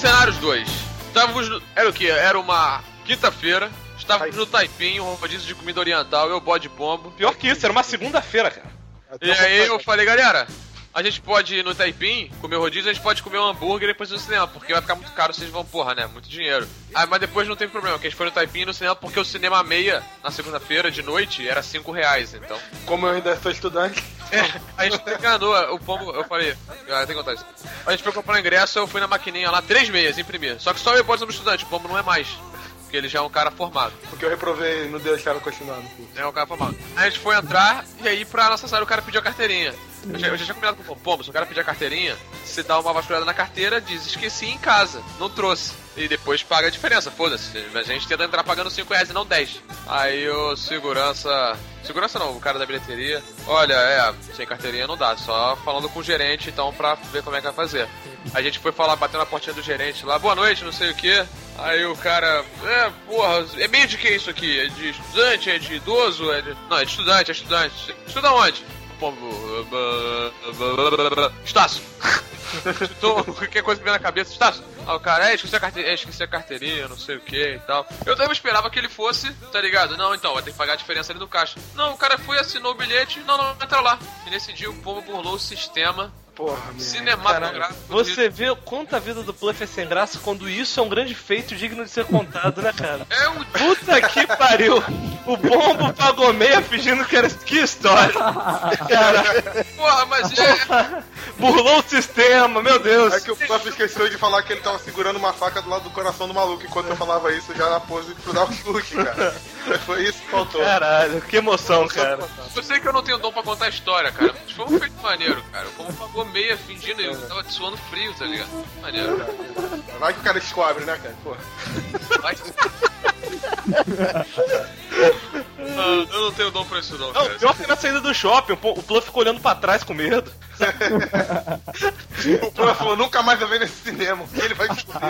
Mercenários 2. Era o quê? Era uma quinta-feira. Estávamos no Taipim, um rodízio de comida oriental, eu bode pombo. Pior que isso, era uma segunda-feira, cara. E aí eu falei, galera, a gente pode ir no Taipim, comer rodízio, a gente pode comer um hambúrguer e depois ir no cinema, porque vai ficar muito caro, vocês vão, porra, né? Muito dinheiro. Ah, mas depois não tem problema, que a gente foi no Taipim e no cinema, porque o cinema meia, na segunda-feira, de noite, era R$5, então. Como eu ainda sou estudante. A gente enganou o pombo, eu falei, tem que contar isso. A gente foi comprar ingresso, eu fui na maquininha lá, 3 meias, imprimir. Só que só eu pode ser um estudante, o pombo não é mais. Porque ele já é um cara formado. Porque eu reprovei, não deixaram continuar no curso. É um cara formado. Aí a gente foi entrar, e aí pra nossa sala o cara pediu a carteirinha. Eu já tinha combinado com o pombo, se o cara pedir a carteirinha, você dá uma vasculhada na carteira, diz, esqueci em casa, não trouxe. E depois paga a diferença, foda-se. A gente tenta entrar pagando R$5 e não 10. Aí o segurança não, o cara da bilheteria, olha, sem carteirinha não dá, só falando com o gerente, então, pra ver como é que vai fazer. A gente foi falar, bateu na portinha do gerente lá, boa noite, não sei o que. Aí o cara, porra, é meio de que isso aqui? É de estudante, é de idoso, Não, é de estudante, é estudante. Estuda onde? Estácio. Qualquer coisa que vem na cabeça, Estácio. Aí o cara, esqueci a carteirinha, não sei o que e tal. Eu também esperava que ele fosse, tá ligado? Não, então, vai ter que pagar a diferença ali no caixa. Não, o cara foi, assinou o bilhete, não, entra lá. E nesse dia o pombo burlou o sistema. Porra, cinematográfico. Você vê quanto a vida do Pluff é sem graça quando isso é um grande feito digno de ser contado, né, cara? É um... Puta que pariu! O pombo pagou meia fingindo que era... Que história! Cara, porra, mas burlou o sistema, meu Deus! É que o Pluff esqueceu de falar que ele tava segurando uma faca do lado do coração do maluco. Enquanto eu falava isso, já na pose de dar o chute, cara. Foi isso que faltou. Caralho, que emoção, cara. Eu sei que eu não tenho dom pra contar a história, cara. Mas foi um feito maneiro, cara. O pombo pagou meia fingindo e eu tava suando frio, tá ligado? Maneiro. Vai que o cara descobre, né, cara? Porra. Vai. Eu não tenho dom pra isso não, cara. Pior que na saída do shopping, o Pluff ficou olhando pra trás com medo. O Pluff falou, nunca mais eu venho nesse cinema, que ele vai descobrir.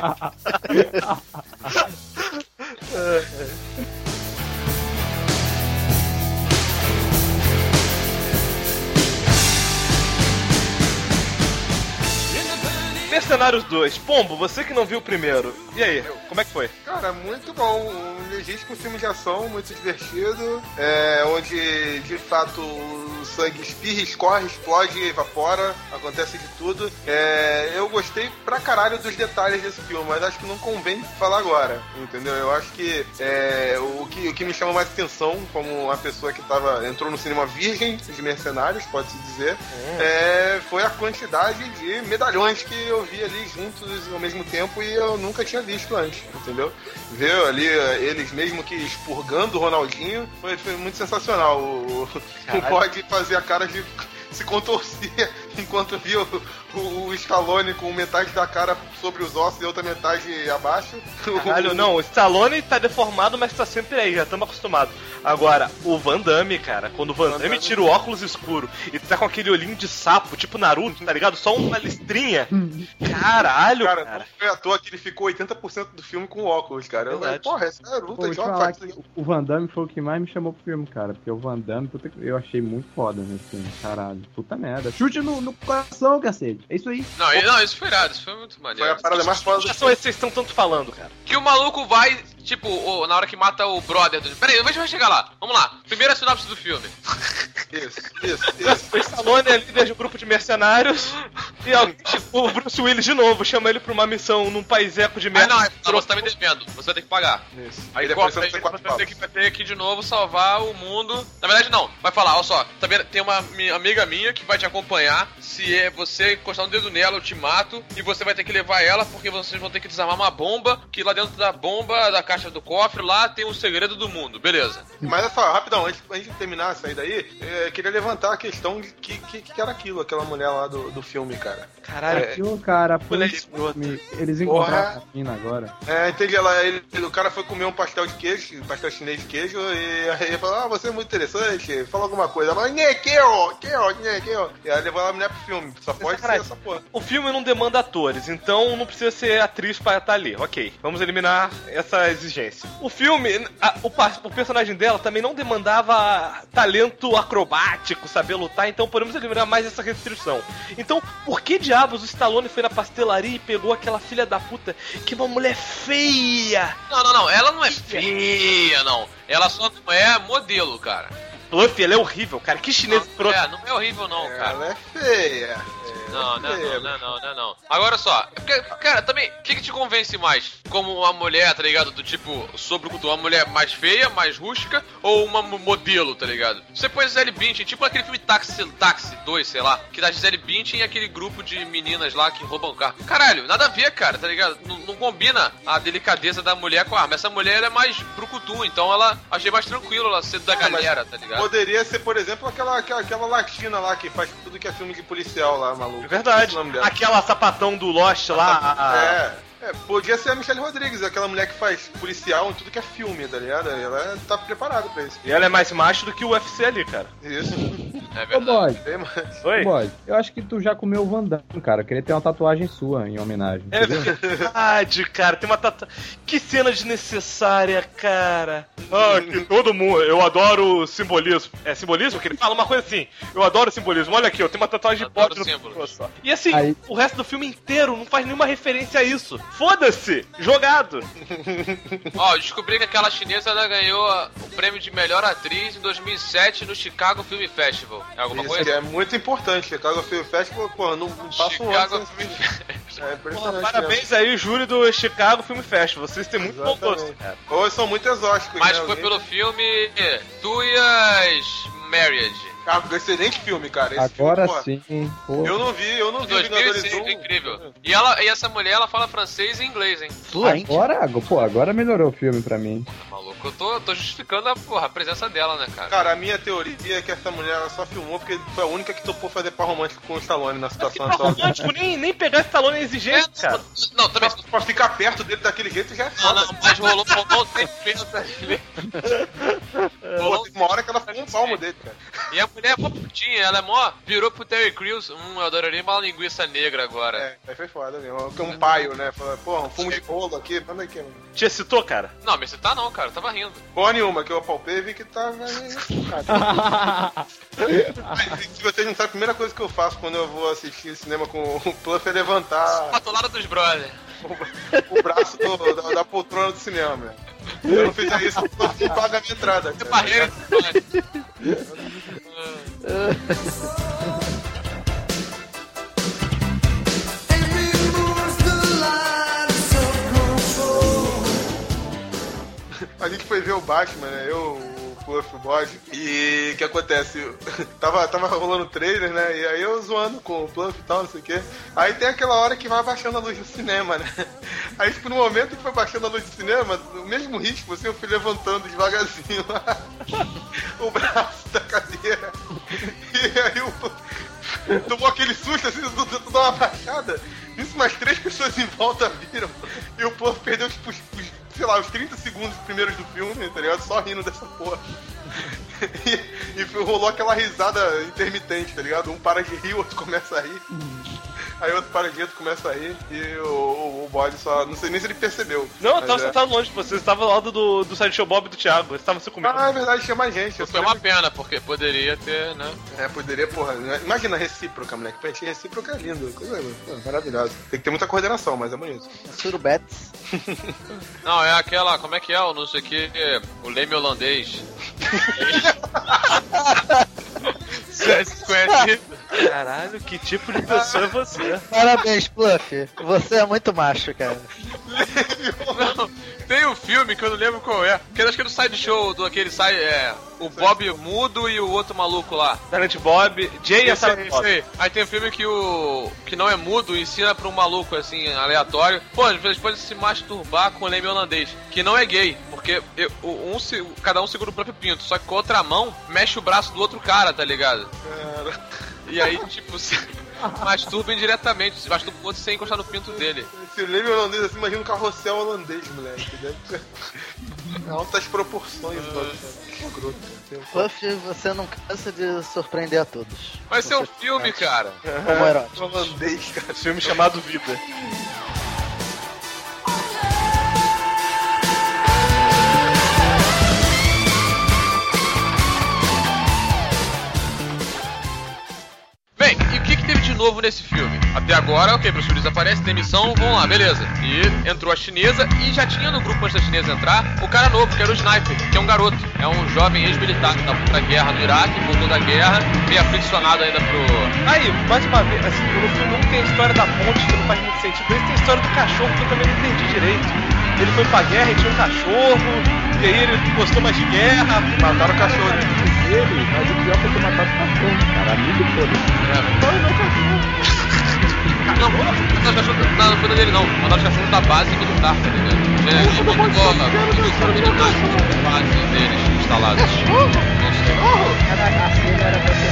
Mercenários 2. Pombo, você que não viu o primeiro. E aí, como é que foi? Cara, muito bom. Um legítimo filme de ação, muito divertido. Onde, de fato, o sangue espirra, escorre, explode, evapora. Acontece de tudo. Eu gostei pra caralho dos detalhes desse filme, mas acho que não convém falar agora. Entendeu? Eu acho que o que me chama mais atenção, como uma pessoa que entrou no cinema virgem de Mercenários, pode-se dizer, foi a quantidade de medalhões que eu vi ali juntos ao mesmo tempo e eu nunca tinha visto antes, entendeu? Ver ali eles mesmo que expurgando o Ronaldinho foi muito sensacional. O pode fazer a cara de se contorcia enquanto viu o Stallone com metade da cara sobre os ossos e outra metade abaixo. Caralho, não, o Stallone tá deformado, mas tá sempre aí, já estamos acostumados. Agora, o Van Damme, cara, quando o Van Damme tira o óculos escuro e tá com aquele olhinho de sapo, tipo Naruto, tá ligado? Só uma listrinha. Caralho, cara. Não foi à toa que ele ficou 80% do filme com óculos, cara. Porra, essa é luta de falar que o Van Damme foi o que mais me chamou pro filme, cara. Porque o Van Damme, eu achei muito foda nesse filme, caralho. Puta merda. Chute no coração, cacete. É isso aí. Não, isso foi irado, isso foi muito maneiro. Foi a parada mais foda. Que vocês estão tanto falando, cara? Que o maluco vai, tipo, na hora que mata o brother do... Peraí, a gente vai chegar lá. Vamos lá. Primeira sinopse do filme. Isso. O Stallone é líder de um grupo de mercenários e o Bruce Willis de novo chama ele pra uma missão num país eco de merda. Você tá me devendo, você vai ter que pagar. Isso. Aí depois você vai ter que ir de novo salvar o mundo. Na verdade não, vai falar, olha só, tem uma amiga minha que vai te acompanhar. Se você encostar um dedo nela, eu te mato. E você vai ter que levar ela porque vocês vão ter que desarmar uma bomba. Que lá dentro da bomba, da caixa do cofre, lá tem um segredo do mundo, beleza. Mas olha só, rapidão, antes de terminar essa aí daí, eu queria levantar a questão de que era aquilo, aquela mulher lá do filme, cara. Caralho, cara, eles encontraram a mina agora. Entendi, o cara foi comer um pastel de queijo, pastel chinês de queijo, e aí ele falou, você é muito interessante, fala alguma coisa, mas e aí levou a mulher pro filme, só pode ser essa porra. O filme não demanda atores, então não precisa ser atriz pra estar ali, ok, vamos eliminar essa exigência. O filme, o personagem dela também não demandava talento acrobático, saber lutar, então podemos eliminar mais essa restrição. Então, por que diabos o Stallone foi na pastelaria e pegou aquela filha da puta que é uma mulher feia? Não, ela não é feia, não. Ela só não é modelo, cara. Bluff, ela é horrível, cara. Que chinês escroto. Não é horrível, não, cara. Ela é feia. Não. Agora só, porque, cara, também, o que te convence mais? Como uma mulher, tá ligado? Do tipo, sobre uma mulher mais feia, mais rústica, ou uma modelo, tá ligado? Você põe a Gisele Bündchen, tipo aquele filme Táxi 2, sei lá, que dá Gisele Bündchen e aquele grupo de meninas lá que roubam carro. Caralho, nada a ver, cara, tá ligado? Não combina a delicadeza da mulher com a arma. Essa mulher ela é mais brucutu, então ela achei mais tranquilo ela ser da galera, tá ligado? Poderia ser, por exemplo, aquela latina lá que faz tudo que é filme de policial lá, maluco. É verdade. Aquela sapatão do Lost lá. Podia ser a Michelle Rodrigues, aquela mulher que faz policial em tudo que é filme, tá ligado? Ela tá preparada pra isso. E ela é mais macho do que o UFC ali, cara. Isso. É Ô, verdade. Bode, Oi? Bode, eu acho que tu já comeu o Van Damme, cara. Eu queria ter uma tatuagem sua em homenagem. É Entendeu? verdade, cara. Tem uma Que cena desnecessária, cara. Ah, que todo mundo. Eu adoro simbolismo. É simbolismo? Que ele fala uma coisa assim. Eu adoro simbolismo. Olha aqui, eu tenho uma tatuagem de bode no símbolos. só. E assim, Aí- o resto do filme inteiro não faz nenhuma referência a isso. Foda-se! Jogado! Ó, eu descobri que aquela chinesa ela ganhou o prêmio de melhor atriz em 2007 no Chicago Film Festival. É alguma Isso coisa? que é muito importante. Chicago Film Festival, pô, não passa um Chicago ano Film sem Festival. É Porra, impressionante. parabéns aí, júri do Chicago Film Festival. Vocês têm muito bom gosto, Exatamente. cara. Ou são muito exóticos, Mas né? foi pelo filme Tuyas Marriage. Ah, excelente filme, cara. Esse Agora filme, pô, sim. Pô. Eu não vi o Vingadores 2006, 1. incrível. E essa mulher, ela fala francês e inglês, hein? Fluente. Agora melhorou o filme pra mim. Maluco, eu tô justificando a presença dela, né, cara? Cara, a minha teoria é que essa mulher ela só filmou porque foi a única que topou fazer par romântico com o Stallone na situação Pra atual. romântico, nem pegar esse talão é exigente, cara. Não, também. Pra ficar perto dele daquele jeito já é Não, foda. mas rolou um tempo pra ele. Pô, teve uma hora que ela fumou um palmo dele, cara. E a mulher é mó putinha, ela é mó. Virou pro Terry Crews. Eu adoraria uma linguiça negra agora. É, aí foi foda mesmo. Porque um paio, né? Fala, pô, um fumo de rolo aqui, manda aqui, mano. Te excitou, cara? Não, me citar não, cara, eu tava rindo. Porra nenhuma, que eu apalpei e vi que tá. Mas, se vocês não sabem, a primeira coisa que eu faço quando eu vou assistir cinema com o Pluff é levantar Patolada dos brothers. o braço da poltrona do cinema, meu. Se eu não fizer isso, o Pluff não paga a minha entrada. cara. Barreira de brother. A gente foi ver o Batman, né? Eu, o Puff, o Bode. E o que acontece? Tava rolando trailer, né? E aí eu zoando com o Puff e tal, não sei o quê. Aí tem aquela hora que vai baixando a luz do cinema, né? Aí, tipo, no momento que foi baixando a luz do cinema, no mesmo ritmo, assim, eu fui levantando devagarzinho o braço da cadeira. E aí o tomou aquele susto, assim, tu dá uma baixada. Isso, mais 3 pessoas em volta viram. E o povo perdeu, tipo, sei lá, os 30 segundos primeiros do filme, tá ligado? Só rindo dessa porra. E rolou aquela risada intermitente, tá ligado? Um para de rir, o outro começa a rir. Aí outro para de rir, outro começa a rir. E o Bode só... Não sei nem se ele percebeu. Não, eu mas tava sentado longe de vocês. Estava ao lado do Sideshow Bob e do Thiago. Eles estavam se comendo. Ah, é verdade, tinha mais gente. Eu Foi uma pena, porque poderia ter, né? É, poderia, porra. Imagina recíproca, moleque. Pra gente, recíproca é lindo. Coisa maravilhosa. Tem que ter muita coordenação, mas é bonito. Surubetes. Não, é aquela, como é que é o não sei o que, o leme holandês. Você conhece isso? Caralho, que tipo de pessoa é você? Parabéns, Fluff. Você é muito macho, cara. Não, tem um filme que eu não lembro qual é. Que acho que é do Sideshow, do aquele o Bob mudo e o outro maluco lá. Silent Bob, Jay e a Esse aí, Silent esse Bob. aí. Aí tem um filme que não é mudo, ensina pra um maluco assim, aleatório. Pô, às vezes pode se masturbar com o leme holandês, que não é gay, porque cada um segura o próprio pinto, só que com a outra mão mexe o braço do outro cara, tá ligado? E aí, tipo, se masturba indiretamente, se masturba o outro sem encostar no pinto dele. Se lembra holandês assim, imagina um carrossel holandês, moleque. Deve ter altas proporções, mano. Que escroto. Fluff, você não cansa de surpreender a todos. Vai ser um filme, cara. Como herói. Holandês, cara. Filme chamado Vida. Bem, e o que teve de novo nesse filme? Até agora, ok, Bruce Willis aparece, tem missão, vamos lá, beleza. E entrou a chinesa e já tinha no grupo antes da chinesa entrar o cara novo, que era o Sniper, que é um garoto. É um jovem ex-militar que tá da guerra no Iraque, voltou da guerra, meio aficionado ainda pro... Aí, mais uma vez, assim, no filme não tem a história da ponte, que não faz muito sentido. Esse tem a história do cachorro, que eu também não entendi direito. Ele foi pra guerra e tinha um cachorro, e aí ele gostou mais de guerra. Mataram o cachorro dele, mas o pior foi ter matado o cachorro, cara. Amigo todo. Foi meu cachorro. Não, não mataram os cachorros, não foi dele não. Mataram os cachorros da base militar, tá ligado? Ele botou a base deles instalados. Não sei. A cena era pra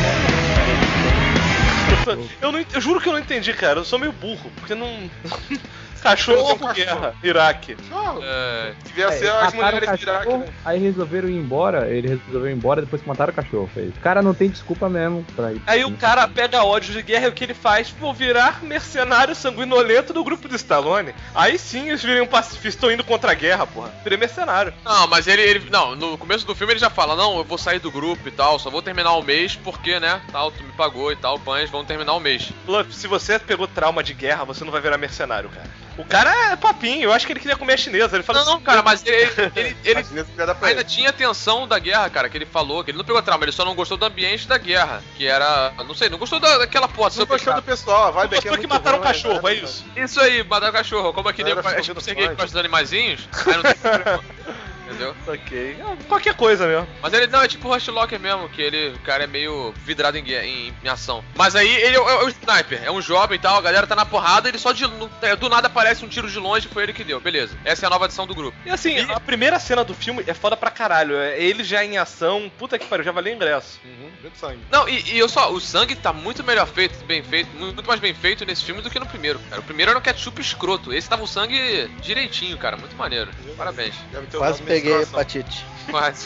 ser Eu juro que eu não entendi, cara. Eu sou meio burro, porque não... Cachorro com guerra, Iraque. Devia ser as mulheres de Iraque, né? Aí resolveram ir embora, ele resolveu ir embora depois que mataram o cachorro. O cara não tem desculpa mesmo pra ir. Aí o cara pega ódio de guerra e o que ele faz? Vou virar mercenário sanguinolento do grupo do Stallone. Aí sim eles viram um pacifista, estão indo contra a guerra, porra. Virei mercenário. Não, mas ele. Não, no começo do filme ele já fala: não, eu vou sair do grupo e tal, só vou terminar o mês porque, né? Tal, tu me pagou e tal, pães, vão terminar o mês. Bluff, se você pegou trauma de guerra, você não vai virar mercenário, cara. O cara é papinho, eu acho que ele queria comer a chinesa. Ele fala não, assim, cara, mas ele ainda tinha tensão da guerra, cara, que ele falou, que ele não pegou trauma, ele só não gostou do ambiente da guerra, que era, não sei, não gostou daquela porra. Não gostou do pessoal, a vibe aqui é muito que mataram o cachorro, é isso? Isso aí, mataram o cachorro, como aqui é tipo ser gay que gosta dos animaizinhos, aí não tem problema. Entendeu? Ok. Qualquer coisa mesmo. Mas ele não, é tipo o Rush Locker mesmo, que o cara é meio vidrado em ação. Mas aí ele é o Sniper, é um jovem e tal, a galera tá na porrada, ele só do nada aparece um tiro de longe, foi ele que deu, beleza. Essa é a nova adição do grupo. E assim, a primeira cena do filme é foda pra caralho, é ele já em ação, puta que pariu, já valeu ingresso. Muito sangue. Não, e o sangue tá muito melhor feito, muito mais bem feito nesse filme do que no primeiro, cara. O primeiro era um ketchup escroto, esse tava o sangue direitinho, cara, muito maneiro. Parabéns. Quase peguei hepatite. Quase.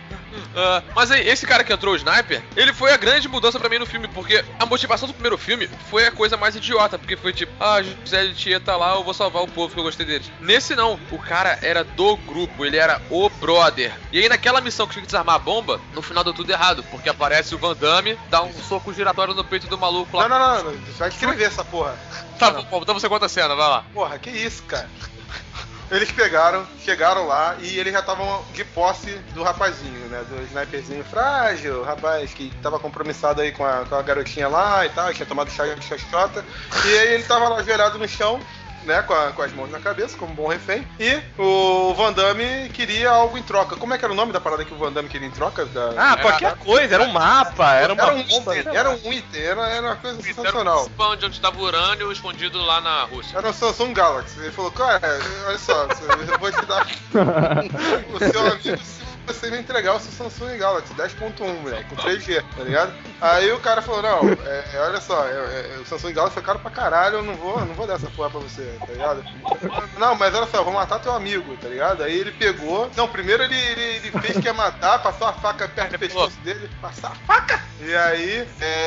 Mas aí, esse cara que entrou, o Sniper, ele foi a grande mudança pra mim no filme, porque a motivação do primeiro filme foi a coisa mais idiota, porque foi tipo, José de Tia tá lá, eu vou salvar o povo que eu gostei deles. Nesse não, o cara era do grupo, ele era o brother. E aí naquela missão que tinha que desarmar a bomba, no final deu tudo errado, porque aparece o Van Damme, dá um soco giratório no peito do maluco lá. Não, vai escrever essa porra. Tá bom, então você conta a cena, vai lá. Porra, que isso, cara. Eles chegaram lá e eles já estavam de posse do rapazinho, né? Do sniperzinho frágil, rapaz que tava compromissado aí com a garotinha lá e tal, tinha tomado chá de xoxota. E aí ele tava lá ajoelhado no chão, né? Com as mãos na cabeça, como um bom refém. E o Van Damme queria algo em troca. Como é que era o nome da parada que o Van Damme queria em troca? Qualquer coisa, era um mapa, era uma bomba. Era um item, era uma coisa sensacional. Era um onde estava o urânio escondido lá na Rússia. Era um Samsung Galaxy. Ele falou, cara, olha só, eu vou te dar o seu amigo se você me entregar o seu Samsung Galaxy 10.1, moleque, com 3G, tá ligado? Aí o cara falou, não, olha só, o Samsung Galaxy foi caro pra caralho, eu não vou dar essa porra pra você, tá ligado? Não, mas olha só, eu vou matar teu amigo, tá ligado? Aí ele pegou, não, primeiro ele fez que ia matar, passou a faca perto do pescoço dele, passou a faca! E aí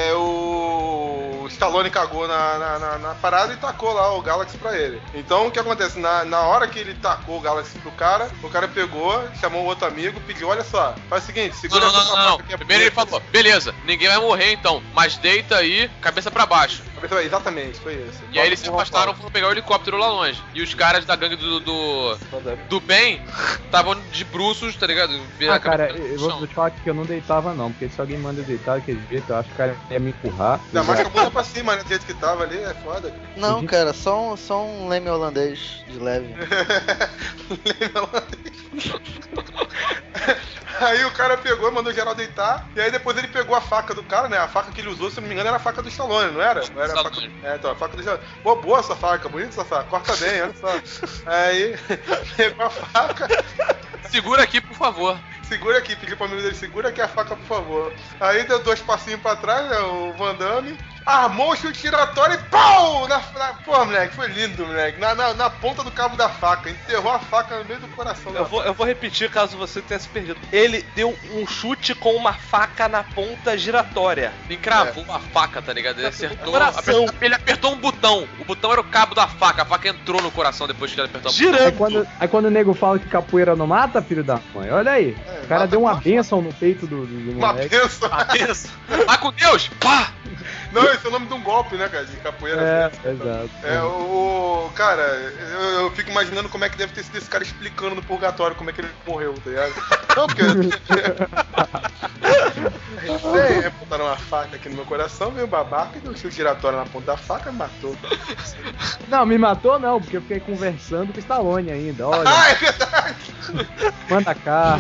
o Stallone cagou na parada e tacou lá o Galaxy pra ele. Então o que acontece? Na hora que ele tacou o Galaxy pro cara, o cara pegou, chamou o outro amigo, pediu, olha só, faz o seguinte, segura essa faca aqui. Primeiro ele falou, beleza, ninguém vai morrer então, mas deita aí, cabeça pra baixo. Exatamente, foi isso. E aí eles se afastaram e foram pegar o helicóptero lá longe. E os caras da gangue do bem estavam de bruços, tá ligado? Cara, eu vou te falar que eu não deitava não, porque se alguém manda eu deitar daquele jeito, eu acho que o cara ia me empurrar. Ainda mais com a bunda pra cima, né? Do jeito que tava ali, é foda. Não, cara, só um leme holandês de leve. Leme holandês. Aí o cara pegou e mandou geral deitar. E aí depois ele pegou a faca do cara, né? A faca que ele usou, se não me engano, era a faca do Stallone, não era? Não era a faca... então, a faca do Stallone. Pô, boa essa faca, bonita essa faca. Corta bem, olha só. Aí pegou a faca. Segura aqui, por favor. Segura aqui, pediu pro amigo dele, segura aqui a faca, por favor. Aí deu 2 passinhos pra trás, né? O Van Damme. Armou o chute giratório e pau! Pô, moleque, foi lindo, moleque. Na ponta do cabo da faca. Enterrou a faca no meio do coração. Eu vou repetir caso você tenha se perdido. Ele deu um chute com uma faca na ponta giratória. Ele cravou a faca, tá ligado? Ele acertou. Ele apertou um botão. O botão era o cabo da faca. A faca entrou no coração depois que ele apertou o botão. Aí quando o nego fala que capoeira não mata, filho da mãe, olha aí. O cara deu uma bênção no peito do Uma moleque. benção. A benção. Vai com Deus! Pá! Não, esse é o nome de um golpe, né, cara? De capoeira. Exato. Cara, eu fico imaginando como é que deve ter sido esse cara explicando no purgatório como é que ele morreu, tá ligado? Não, porque... botaram uma faca aqui no meu coração, veio babaca e deu um fio giratório na ponta da faca e matou. Não, me matou não, porque eu fiquei conversando com o Stallone ainda. Olha, É verdade! manda cá.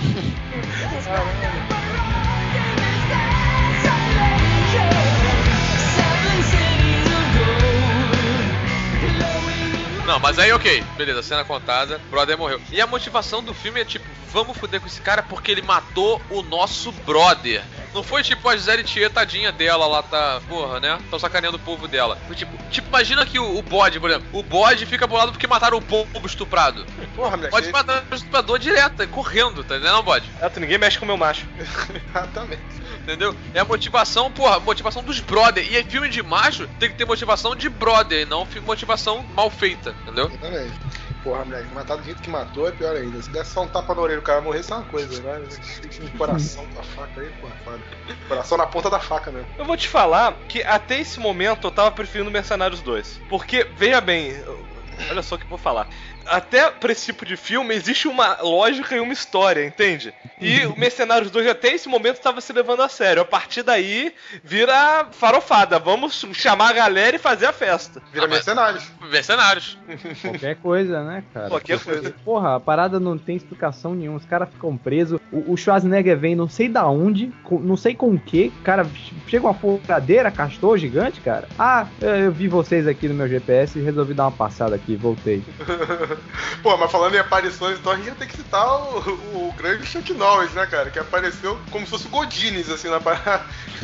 Não, mas aí ok, beleza, cena contada, brother morreu. E a motivação do filme é tipo, vamos foder com esse cara porque ele matou o nosso brother. Não foi tipo a Gisele Thier, tadinha dela lá, tá, porra, né? Tão sacaneando o povo dela. Foi tipo, imagina que o bode, por exemplo, o bode fica bolado porque mataram o pombo estuprado. Porra, moleque. Pode matar o estuprador direto, correndo, tá entendendo, bode? Ninguém mexe com o meu macho. Exatamente. Entendeu? É a motivação, porra, motivação dos brother. E aí, filme de macho tem que ter motivação de brother e não motivação mal feita, entendeu? Exatamente. Porra, moleque, matar do jeito que matou é pior ainda. Se desse só um tapa na orelha o cara morrer, isso é uma coisa, né? Um coração com a faca aí, porra, foda. Coração na ponta da faca mesmo. Eu vou te falar que até esse momento eu tava preferindo Mercenários 2. Porque, veja bem, olha só o que eu vou falar. Até pra esse tipo de filme existe uma lógica e uma história, entende? E o Mercenários 2 até esse momento estava se levando a sério. A partir daí vira farofada. Vamos chamar a galera e fazer a festa. Vira mercenários. Mercenários. Qualquer coisa, né, cara? Qualquer coisa. Porra, a parada não tem explicação nenhuma. Os caras ficam presos. O Schwarzenegger vem não sei da onde, não sei com o que. Cara, chega uma furadeira, castor gigante, cara. Ah, eu vi vocês aqui no meu GPS e resolvi dar uma passada aqui, voltei. Pô, mas falando em aparições, então a gente tem que citar o grande Chuck Norris, né, cara? Que apareceu como se fosse o Godines, assim, na parada.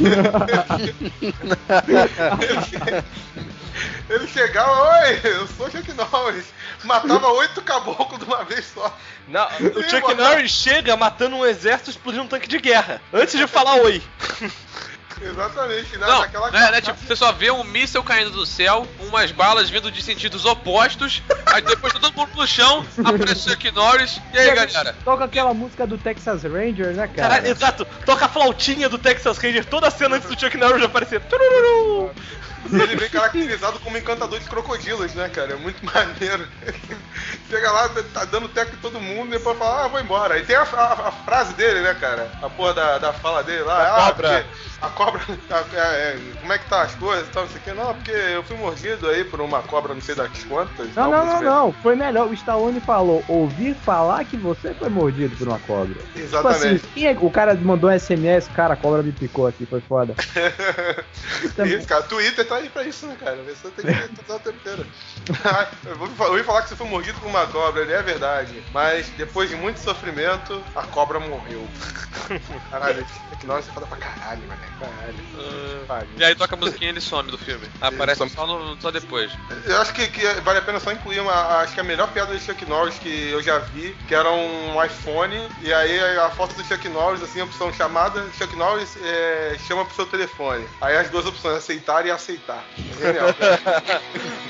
Ele chegava, oi, eu sou o Chuck Norris. Matava 8 caboclos de uma vez só. Não, o Chuck Norris chega matando um exército explodindo um tanque de guerra. Antes de falar oi. Exatamente, né? Não, Naquela né, tipo, você só vê um míssel caindo do céu, umas balas vindo de sentidos opostos, aí depois tá todo mundo no chão, aparece o Chuck Norris, e aí, galera? Toca aquela música do Texas Ranger, né, cara? Caralho, exato. Toca a flautinha do Texas Ranger toda a cena antes do Chuck Norris aparecer. Turururu. E ele vem caracterizado como encantador de crocodilos, né, cara? É muito maneiro. Chega lá, tá dando teco em todo mundo e depois fala, vou embora. Aí tem a frase dele, né, cara? A porra da fala dele lá. Cobra. A cobra, como é que tá as coisas e tal, não sei o que. Não, porque eu fui mordido aí por uma cobra não sei das quantas. Não. Foi melhor. O Stallone falou, ouvir falar que você foi mordido por uma cobra. Exatamente. Tipo assim, o cara mandou um SMS, cara, a cobra me picou aqui, foi foda. Isso, cara. Twitter tá aí pra isso, né, cara? Você tem que usar o tempo inteiro. Eu ouvi falar que você foi mordido por uma cobra, é verdade. Mas depois de muito sofrimento, a cobra morreu. Caralho, é que nós você fala pra caralho, mano. Caralho. E aí toca a musiquinha e ele some do filme. Aparece só depois. Eu acho que vale a pena só incluir acho que a melhor piada do Chuck Norris que eu já vi, que era um iPhone, e aí a foto do Chuck Norris, assim, a opção chamada, Chuck Norris chama pro seu telefone. Aí as duas opções, aceitar e aceitar. Genial, cara.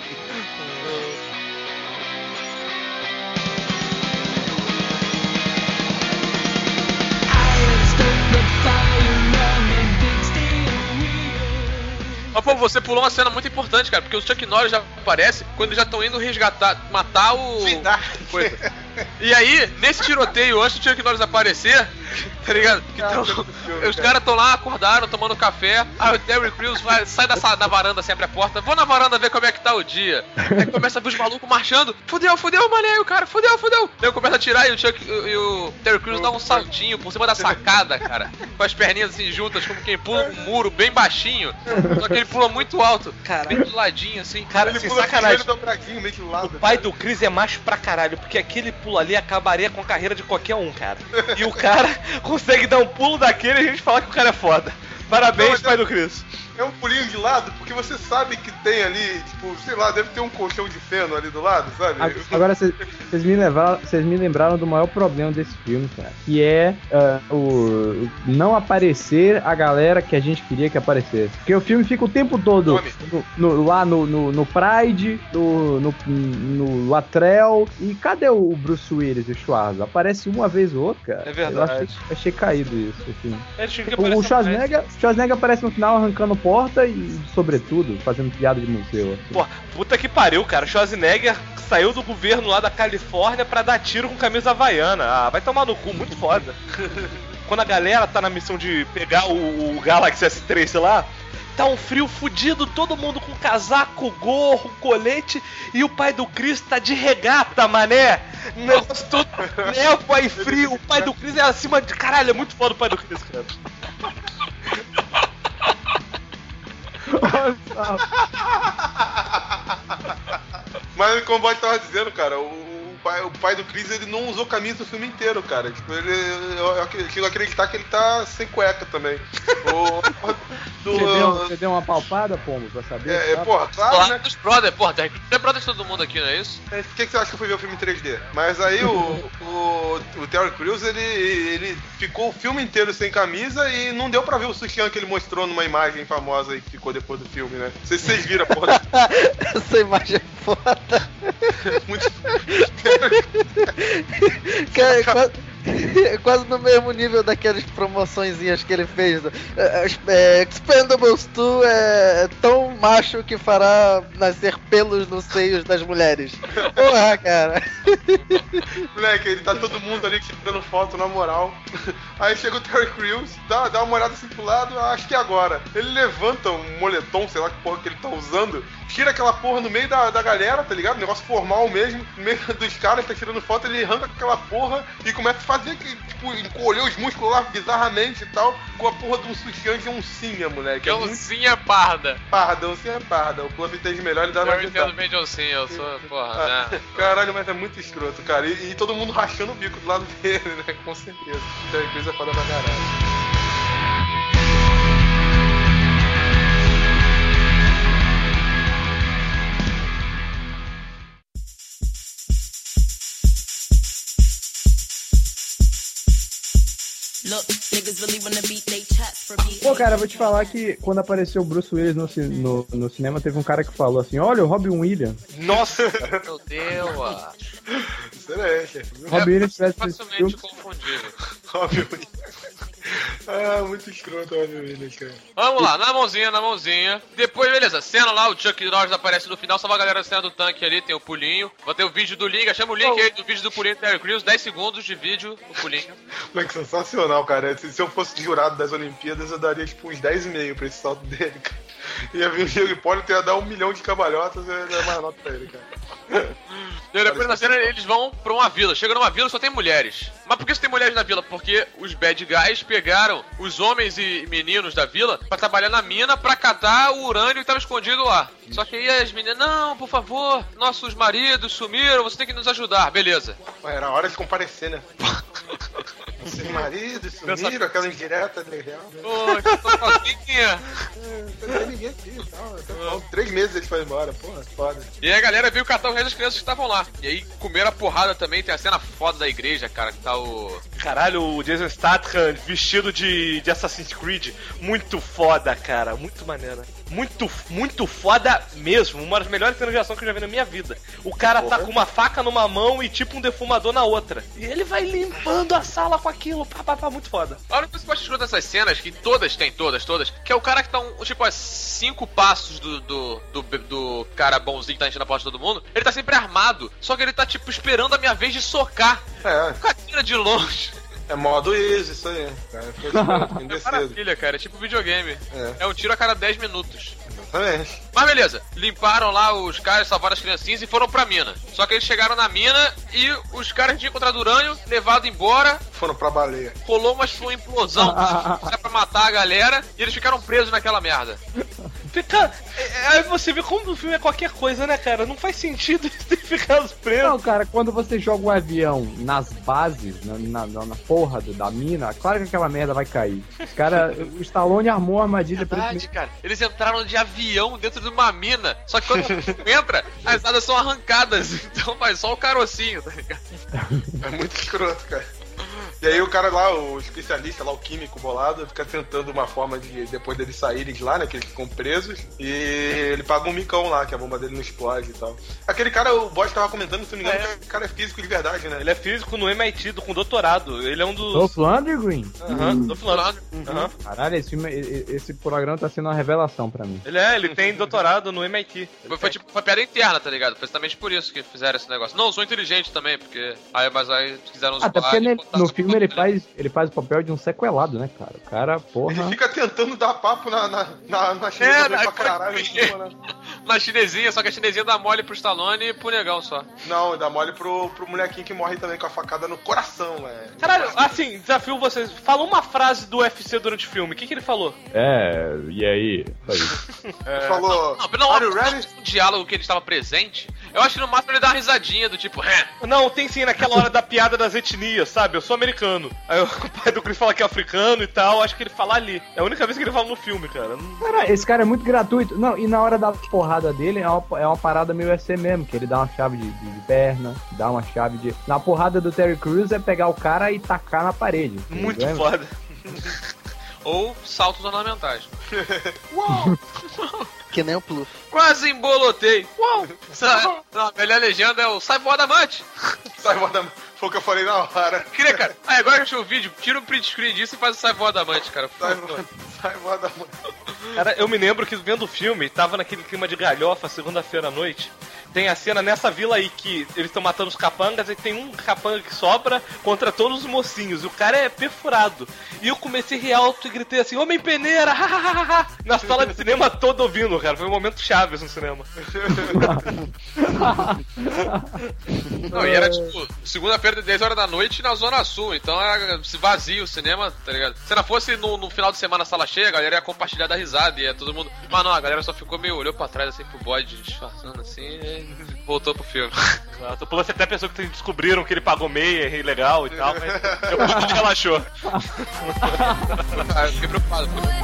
Mas, pô, você pulou uma cena muito importante, cara, porque o Chuck Norris já aparece quando já estão indo matar o... Coisa. E aí, nesse tiroteio, antes do Chuck Norris aparecer, tá ligado? Os caras estão lá, acordaram, tomando café, aí o Terry Crews sai da varanda, assim, abre a porta, vou na varanda ver como é que tá o dia. Aí começa a ver os malucos marchando, fudeu, mané, o cara, fudeu. Aí eu começo a atirar e o Terry Crews dá um saltinho por cima da sacada, cara, com as perninhas assim juntas, como quem pula um muro bem baixinho, só que ele pula muito alto, bem do ladinho, assim. Cara, Ele sem pula sacanagem. dobradinho, meio de lado. O pai do Chris é macho pra caralho, porque aquele pulo ali acabaria com a carreira de qualquer um, cara. E o cara consegue dar um pulo daquele e a gente fala que o cara é foda. Parabéns, pai do Chris. É um pulinho de lado, porque você sabe que tem ali, tipo, sei lá, deve ter um colchão de feno ali do lado, sabe? Agora vocês me lembraram do maior problema desse filme, cara. Que é o não aparecer a galera que a gente queria que aparecesse. Porque o filme fica o tempo todo lá no Pride, no Latrell. E cadê o Bruce Willis e o Schwarzenegger? Aparece uma vez ou outra, cara. É verdade. Eu achei caído isso, assim. O Schwarzenegger aparece no final arrancando porta e, sobretudo, fazendo piada de museu. Assim. Pô, puta que pariu, cara. O Schwarzenegger saiu do governo lá da Califórnia pra dar tiro com camisa havaiana. Ah, vai tomar no cu, muito foda. Quando a galera tá na missão de pegar o Galaxy S3, sei lá, tá um frio fudido, todo mundo com casaco, gorro, colete, e o pai do Chris tá de regata, mané. Negócio todo névoa e frio. O pai do Chris é acima de... Caralho, é muito foda o pai do Chris, cara. Mas como o Bob tava dizendo, cara, o pai do Chris, ele não usou camisa o filme inteiro, cara. Tipo, eu chego a acreditar que ele tá sem cueca também. Você deu uma palpada, Pombo, pra saber? Porra, claro, né? Dos brothers, porra, tem brothers de todo mundo aqui, não é isso? Por que você acha que eu fui ver o filme em 3D? Mas aí o Terry Crews, ele ficou o filme inteiro sem camisa e não deu pra ver o sutiã que ele mostrou numa imagem famosa aí que ficou depois do filme, né? Não sei se vocês viram, porra. Essa imagem é foda. Muito... Cara, quase no mesmo nível daquelas promoçõezinhas que ele fez. Expendables 2 é tão macho que fará nascer pelos nos seios das mulheres. Porra, cara. Moleque, ele tá todo mundo ali tirando foto na moral. Aí chega o Terry Crews, dá uma olhada assim pro lado, acho que é agora. Ele levanta um moletom, sei lá que porra que ele tá usando, tira aquela porra no meio da galera, tá ligado? Negócio formal mesmo, no meio dos caras que tá tirando foto, ele arranca aquela porra e começa a fazer que, tipo, encolher os músculos lá bizarramente e tal, com a porra de um sutiã de oncinha, moleque. Que oncinha parda. Oncinha parda. O Clube entende melhor, ele dá uma Eu entendo bem de oncinha, eu sou, porra, né? Caralho, mas é muito escroto, cara. E todo mundo rachando o bico do lado dele, né? Com certeza. Então a coisa é foda pra caralho. Pô, cara, vou te falar que quando apareceu o Bruce Willis no cinema, teve um cara que falou assim, olha, o Robin Williams. Nossa! Meu Deus! Excelente. Robin Williams facilmente confundível. Robin Williams. Ah, muito escroto o Robin Williams, cara. Vamos lá, na mãozinha. Depois, beleza, cena lá, o Chuck Norris aparece no final, salva a galera da cena do tanque ali, tem o pulinho. Vai ter o vídeo do Liga, chama o link aí do vídeo do pulinho do Terry Crews, 10 segundos de vídeo do pulinho. Moleque, sensacional, cara. Se eu fosse jurado das Olimpíadas, eu daria tipo uns 10,5 pra esse salto dele, cara. Ia vir o Diego Hipólito e ia dar 1 milhão de cambalhotas e ia dar mais nota pra ele, cara. E depois na cena eles vão pra uma vila. Chega numa vila só tem mulheres. Mas por que só tem mulheres na vila? Porque os bad guys pegaram os homens e meninos da vila pra trabalhar na mina pra catar o urânio que tava escondido lá. Só que aí as meninas, não, por favor, nossos maridos sumiram, você tem que nos ajudar. Beleza. Era hora de comparecer, né? Seus maridos sumiram, aquela indireta legal. Ô, tô sozinha. Não tem ninguém aqui e tal. 3 meses eles foram embora, porra, foda. E aí a galera veio catar o resto das crianças que estavam lá. E aí comeram a porrada também, tem a cena foda da igreja, cara, que tá o... Caralho, o Jason Statham vestido de Assassin's Creed. Muito foda, cara, muito maneiro. Muito foda mesmo. Uma das melhores cenas de ação que eu já vi na minha vida. O cara tá com uma faca numa mão e tipo um defumador na outra. E ele vai limpando a sala com aquilo. Muito foda. A hora que você pode escutar essas cenas, que todas, que é o cara que tá tipo a 5 passos do cara bonzinho que tá enchendo a porta de todo mundo. Ele tá sempre armado, só que ele tá tipo esperando a minha vez de socar. É. Com a tira de longe. É modo easy, isso aí. Cara, maravilha, cara. É tipo videogame. É um tiro a cada 10 minutos. Exatamente. Mas beleza, limparam lá os caras, salvaram as criancinhas e foram pra mina. Só que eles chegaram na mina e os caras tinham encontrado urânio, levado embora. Foram pra baleia. Rolou uma implosão pra matar a galera e eles ficaram presos naquela merda. Fica... Aí você vê como o filme é qualquer coisa, né, cara? Não faz sentido ter ficar preso. Não, cara, quando você joga um avião nas bases, na porra da mina, claro que aquela merda vai cair. Cara, o Stallone armou a armadilha pra Verdade, cara. Eles entraram de avião dentro de uma mina. Só que quando entra, as asas são arrancadas. Então vai só o carocinho, tá ligado? É muito escroto, cara. E aí o cara lá, o especialista lá, o químico bolado, fica tentando uma forma de, depois deles saírem de lá, né, que eles ficam presos, e ele paga um micão lá, que a bomba dele não explode e tal. Aquele cara, o Boss tava comentando, se não me engano, que o cara é físico de verdade, né? Ele é físico no MIT, com doutorado. Ele é um dos... Dolph Lundgren? Dolph Lundgren. Caralho, esse programa tá sendo uma revelação pra mim. Ele tem doutorado no MIT. Foi piada interna, tá ligado? Foi justamente por isso que fizeram esse negócio. Não, eu sou inteligente também, porque... Mas aí quiseram usar... Até porque no filme ele faz o papel de um sequelado, né, cara? O cara, porra... Ele fica tentando dar papo na chinesa pra caralho. Na chinesinha, só que a chinesinha dá mole pro Stallone e pro negão só. Não, dá mole pro molequinho que morre também com a facada no coração, velho. Caralho, assim, desafio vocês. Fala uma frase do UFC durante o filme. O que ele falou? E aí? Falou... Um diálogo que ele estava presente, eu acho que no máximo ele dá uma risadinha do tipo... Não, tem sim, naquela hora da piada das etnias, sabe? Eu sou americano. Aí o pai do Chris fala que é africano e tal, acho que ele fala ali. É a única vez que ele fala no filme, cara. Cara, esse cara é muito gratuito. Não, e na hora da porrada dele é uma parada meio UFC mesmo, que ele dá uma chave de perna, dá uma chave de... Na porrada do Terry Crews é pegar o cara e tacar na parede. Muito foda. Ou saltos ornamentais. Uau! Que nem o Pluff. Quase embolotei. Uau! Não, a melhor legenda é o sai voar da amante. Sai voar da amante. Foi o que eu falei na hora. Queria, cara. Agora que eu achei o vídeo, tira um print screen disso e faz o sai voar da amante, cara. Sai voar da amante. Cara, eu me lembro que vendo o filme, tava naquele clima de galhofa, segunda-feira à noite. Tem a cena nessa vila aí que eles estão matando os capangas e tem um capanga que sobra contra todos os mocinhos. E o cara é perfurado. E eu comecei a rir alto e gritei assim, homem peneira, hahaha, na sala de cinema toda ouvindo, cara. Foi um momento Chaves no cinema. Não, e era tipo, segunda-feira de 10 horas da noite na Zona Sul. Então era vazio o cinema, tá ligado? Se não fosse no final de semana na sala cheia, a galera ia compartilhar da risada. E ia todo mundo... Mas não, a galera só ficou meio, olhou pra trás assim pro bode, disfarçando assim e voltou pro filme. Exato. Você até pensou que descobriram que ele pagou meia, é ilegal e tal, mas depois relaxou. Eu fiquei preocupado.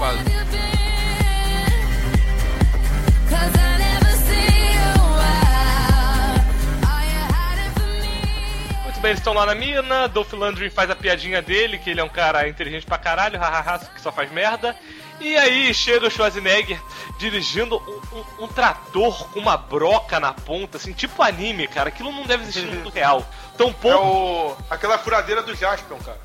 Muito bem, eles estão lá na mina, Dolph Lundgren faz a piadinha dele, que ele é um cara inteligente pra caralho, hahaha, que só faz merda. E aí chega o Schwarzenegger dirigindo um trator com uma broca na ponta, assim, tipo anime, cara. Aquilo não deve existir no mundo real. Tão pouco... aquela furadeira do Jaspion, cara.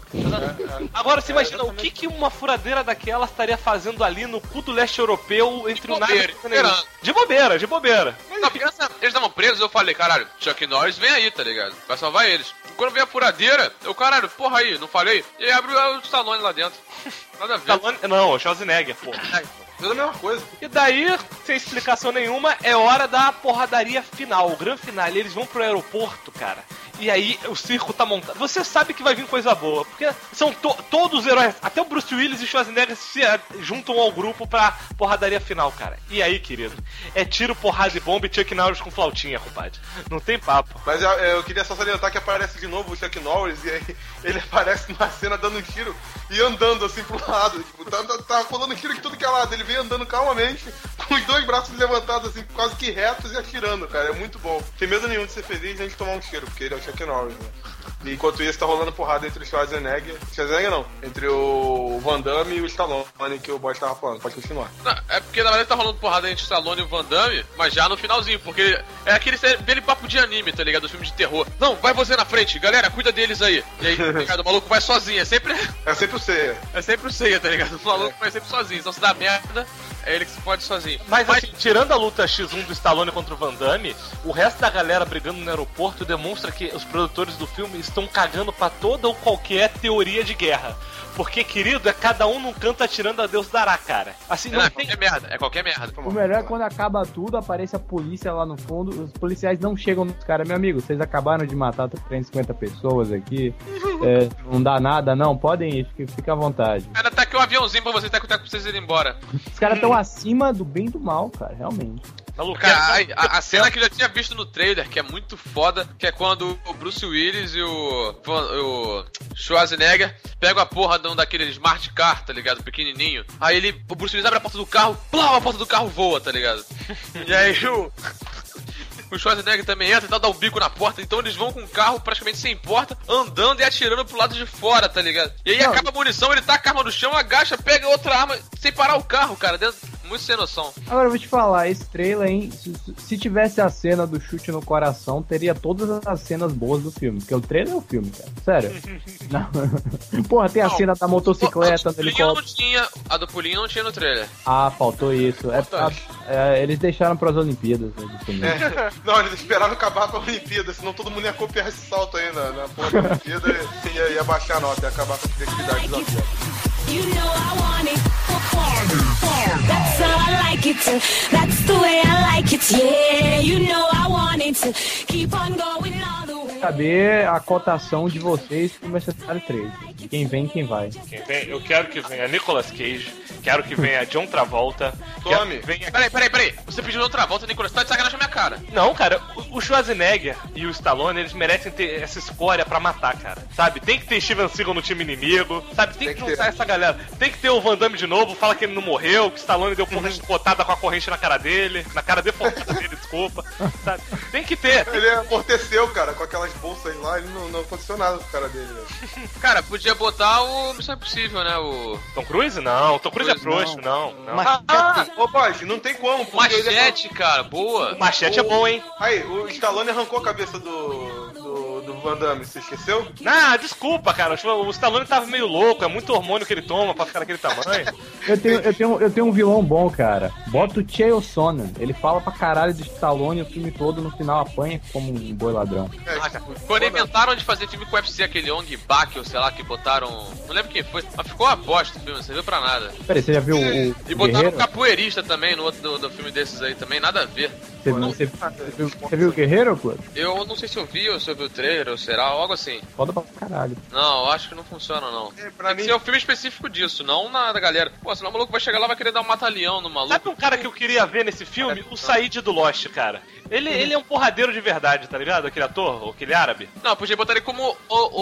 Agora, você imagina, o que uma furadeira daquela estaria fazendo ali no cu do leste europeu entre o nada e De bobeira. Não, porque eles estavam presos, eu falei, caralho, Chuck Norris vem aí, tá ligado? Vai salvar eles. Quando vem a furadeira, eu, caralho, porra aí, não falei? E aí abre o Stallone lá dentro. Nada a ver. Stallone, não, o Schwarzenegger, porra. É a mesma coisa. E daí, sem explicação nenhuma, é hora da porradaria final, o grande finale. Eles vão pro aeroporto, cara. E aí o circo tá montado. Você sabe que vai vir coisa boa, porque são todos os heróis, até o Bruce Willis e o Schwarzenegger se juntam ao grupo pra porradaria final, cara. E aí, querido, é tiro, porrada e bomba e Chuck Norris com flautinha, compadre. Não tem papo. Mas eu queria só salientar que aparece de novo o Chuck Norris e aí ele aparece numa cena dando um tiro e andando assim pro lado. Tipo, tá rolando tiro de tudo que é lado. Ele vem andando calmamente, com os dois braços levantados assim, quase que retos e atirando, cara. É muito bom. Tem medo nenhum de ser feliz e a gente tomar um tiro, porque ele é o Chuck Norris, né? E enquanto isso tá rolando porrada entre o Schwarzenegger não, entre o Van Damme e o Stallone, que o Boy tava falando. Pode continuar. Não, é porque na verdade tá rolando porrada entre o Stallone e o Van Damme, mas já no finalzinho, porque é aquele papo de anime, tá ligado? Do filme de terror. Não, vai você na frente, galera, cuida deles aí. E aí, tá ligado? O maluco vai sozinho, é sempre o Seiya. É sempre o Seiya, tá ligado? O maluco vai sempre sozinho, então se dá merda, é ele que se pode sozinho. Mas assim, tirando a luta X1 do Stallone contra o Van Damme, o resto da galera brigando no aeroporto demonstra que os produtores do filme estão cagando pra toda ou qualquer teoria de guerra. Porque, querido, é cada um num canto atirando a Deus dará, cara. Assim, não tem... É qualquer merda. O melhor é quando acaba tudo, aparece a polícia lá no fundo, os policiais não chegam nos caras. Meu amigo, vocês acabaram de matar 350 pessoas aqui, não dá nada, não, podem ir, fica à vontade. O cara tá aqui um aviãozinho pra vocês irem embora. Os caras estão acima do bem e do mal, cara, realmente. Cara, a cena que eu já tinha visto no trailer, que é muito foda, que é quando o Bruce Willis e o Schwarzenegger pegam a porra de um daquele smart car, tá ligado? Pequenininho. Aí o Bruce Willis abre a porta do carro, plá, a porta do carro voa, tá ligado? E aí o Schwarzenegger também entra e tal, dá um bico na porta. Então eles vão com o carro praticamente sem porta, andando e atirando pro lado de fora, tá ligado? E aí acaba a munição, ele taca a arma no chão, agacha, pega outra arma sem parar o carro, cara. Muito sem noção. Agora eu vou te falar, esse trailer, hein? Se tivesse a cena do chute no coração, teria todas as cenas boas do filme. Porque o trailer é o filme, cara. Sério. Não. Porra, tem a cena da motocicleta no helicóptero. A do pulinho não tinha no trailer. Ah, faltou isso. Eles deixaram pras Olimpíadas, né, do filme. Não, eles esperaram acabar com a Olimpíada, senão todo mundo ia copiar esse salto aí na porra da Olimpíada e ia baixar a nota, ia acabar com a criatividade dos atletas. You know I want it. That's how I like it. That's the way I like it. Yeah, you know I want it. Keep on going all the way. Saber a cotação de vocês pro Mercenário 3. Quem vem, quem vai. Quem vem? Eu quero que venha Nicolas Cage. Quero que venha John Travolta. Tome. Peraí. Você pediu John Travolta, Nicolas, tá de sacanagem na minha cara. Não, cara, o Schwarzenegger e o Stallone, eles merecem ter essa escória pra matar, cara. Sabe? Tem que ter Steven Seagal no time inimigo. Sabe? Tem que juntar essa galera. Tem que ter o Van Damme de novo, fala que ele não morreu, que o Stallone deu porra botada com a corrente na cara dele. Na cara deformada dele, desculpa. Sabe? Tem que ter. Ele amorteceu, cara, com aquelas bolsas lá, ele não aconteceu nada com a cara dele, né? Cara, podia botar o Missão Impossível, né? O Tom Cruise? Não, o Tom Cruise é frouxo, não. Ô, Bosch, não tem como. Machete, cara, boa. O Machete é bom, hein? Aí, o Stallone arrancou a cabeça do Van Damme, você esqueceu? Ah, desculpa, cara. O Stallone tava meio louco, é muito hormônio que ele toma pra ficar daquele tamanho. Eu tenho um vilão bom, cara. Bota o Chael Sonnen. Ele fala pra caralho de Stallone o filme todo, no final apanha como um boi ladrão. Quando inventaram de fazer filme com o UFC, aquele Ong Bak, ou sei lá, que botaram... Não lembro quem foi, mas ficou uma bosta o filme, não serviu pra nada. Peraí, você já viu o E botaram Guerreiro? um capoeirista também no outro do filme desses aí também, nada a ver. Você viu o Guerreiro, Claude? Eu não sei se eu vi ou se eu vi o trailer, ou será, algo assim. Foda pra caralho. Não, eu acho que não funciona, não. Pra Tem que mim... ser um filme específico disso, não na da galera. Pô, senão o maluco vai chegar lá e vai querer dar um mata-leão no maluco. Sabe um cara que eu queria ver nesse filme? O Said do Lost, cara. Ele é um porradeiro de verdade, tá ligado? Aquele ator, aquele árabe. Não, podia botar ele como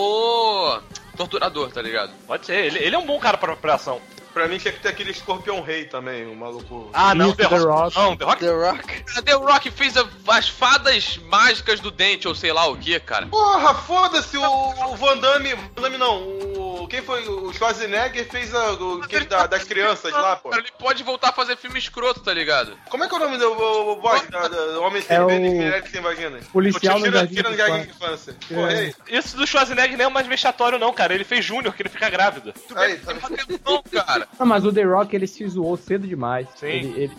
o torturador, tá ligado? Pode ser, ele é um bom cara pra ação. Pra mim tinha que ter aquele Escorpião Rei também, o maluco. Ah, não, Isso, The Rock. Não, The Rock. The Rock. The Rock fez as fadas mágicas do dente, ou sei lá o que, cara. Porra, foda-se, o Van Damme não, quem foi? O Schwarzenegger fez aquele das crianças lá, pô. Ele pode voltar a fazer filme escroto, tá ligado? Como é que é o nome do boss do Homem Sem Pena e Mulheres Sem Vaginas? Policial no Jardim Tira no Jardim de Infância. Porra, aí. Isso do Schwarzenegger não é mais vexatório não, cara. Ele fez Júnior, que ele fica grávido. Aí, tá Não, cara. Não, mas o The Rock, ele se zoou cedo demais. Sim.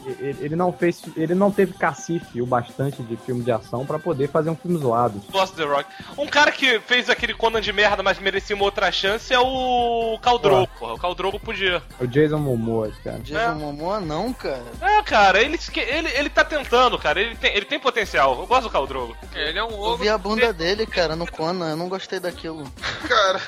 Ele não teve cacife o bastante de filme de ação pra poder fazer um filme zoado. Gosto do The Rock. Um cara que fez aquele Conan de merda, mas merecia uma outra chance é o Khal Drogo, porra. O Khal Drogo podia. O Jason Momoa, cara. Jason Momoa não, cara. É, cara, ele tá tentando, cara. Ele tem potencial. Eu gosto do Khal Drogo. Ele é um Eu ogro. vi a bunda dele, cara, no Conan. Eu não gostei daquilo. Cara.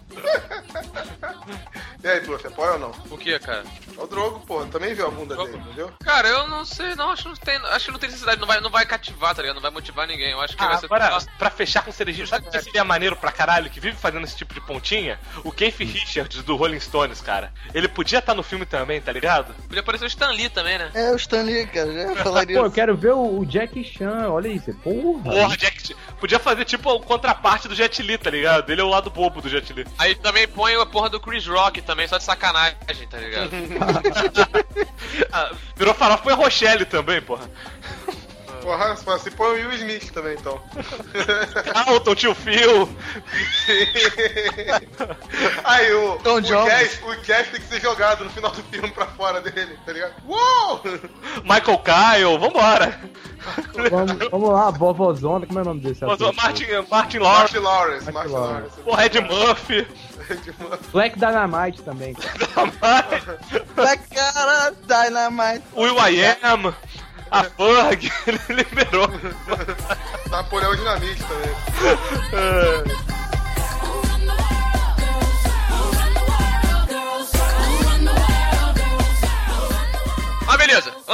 E aí, tu, você apoia ou não? O que, cara? É o Drogo, pô, também viu a bunda dele, entendeu? Cara, eu não sei, não, acho que não tem necessidade, não vai cativar, tá ligado? Não vai motivar ninguém. Eu acho que vai ser Agora, pra fechar com cerejinho, sabe o que seria maneiro pra caralho, que vive fazendo esse tipo de pontinha? O Keith Richards do Rolling Stones, cara. Ele podia estar no filme também, tá ligado? Podia aparecer o Stan Lee também, né? É, o Stan Lee, cara, já falaria. Pô, eu quero ver o Jackie Chan, olha isso. Porra. Porra, podia fazer tipo o contraparte do Jet Li, tá ligado? Ele é o lado bobo do Jet Li. Aí também põe a porra do Chris Rock também, só de sacanagem, tá ligado? Virou farofa, põe a Rochelle também, porra. Porra, se põe o Will Smith também, então. Carlton, tio Phil. Aí o Cash tem que ser jogado no final do filme pra fora dele, tá ligado? Uou! Michael Kyle, vambora. Vamos lá, vovozona, como é o nome desse ator? Martin Lawrence. Lawrence. Porra, Ed Murphy. Black Dynamite também, cara. Black cara, Dynamite. Will I Am. A Ferg, ele liberou. Napoleão Dinamite também.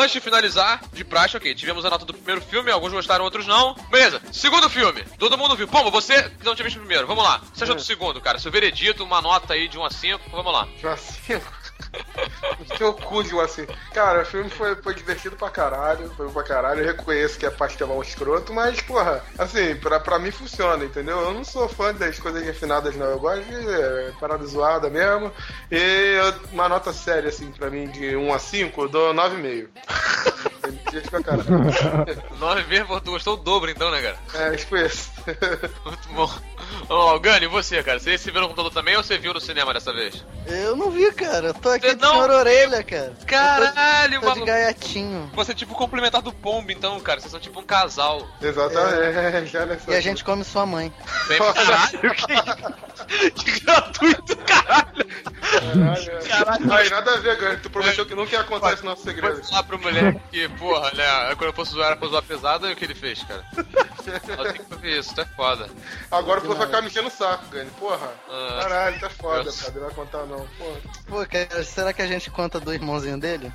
antes de finalizar, de praxe, ok, tivemos a nota do primeiro filme, alguns gostaram, outros não. Beleza, segundo filme, todo mundo viu. Pombo, você que não tinha visto o primeiro, vamos lá. Você achou do segundo, cara? Seu veredito, uma nota aí de 1 a 5, vamos lá. De 1 a 5? Teu cu de 1 a 5. Cara, o filme foi divertido pra caralho, eu reconheço que é pastelão escroto, mas, porra, assim, pra mim funciona, entendeu? Eu não sou fã das coisas refinadas, não, eu gosto de parada zoada mesmo, e uma nota séria, assim, pra mim, de 1 a 5, eu dou 9,5. Pra caralho. 9,5, tu gostou o dobro então, né, cara? É, tipo isso. Muito bom. Ó, Gani, e você, cara? Você viu no computador também ou você viu no cinema dessa vez? Eu não vi, cara. Eu tô aqui Você de não? senhor orelha, cara. Caralho, tô de maluco. gaiatinho. Você é tipo o complementar do Pombo, então, cara. Vocês são tipo um casal. Exatamente, já nessa. E a gente come sua mãe. Caralho, que gratuito, caralho. Caralho. Aí, nada a ver, Gani. Tu prometeu que nunca ia contar esse nosso segredo. Vou falar pro moleque que, porra, né? Quando eu fosse zoar, era pra zoar pesada, e o que ele fez, cara? Eu tenho que ver isso, tu é foda. Agora tu vai ficar me enchendo o saco, Gani. Porra. Ah. Caralho, tá foda, Deus. cara. Não vai contar, não. Porra. Pô, cara, será que a gente conta do irmãozinho dele?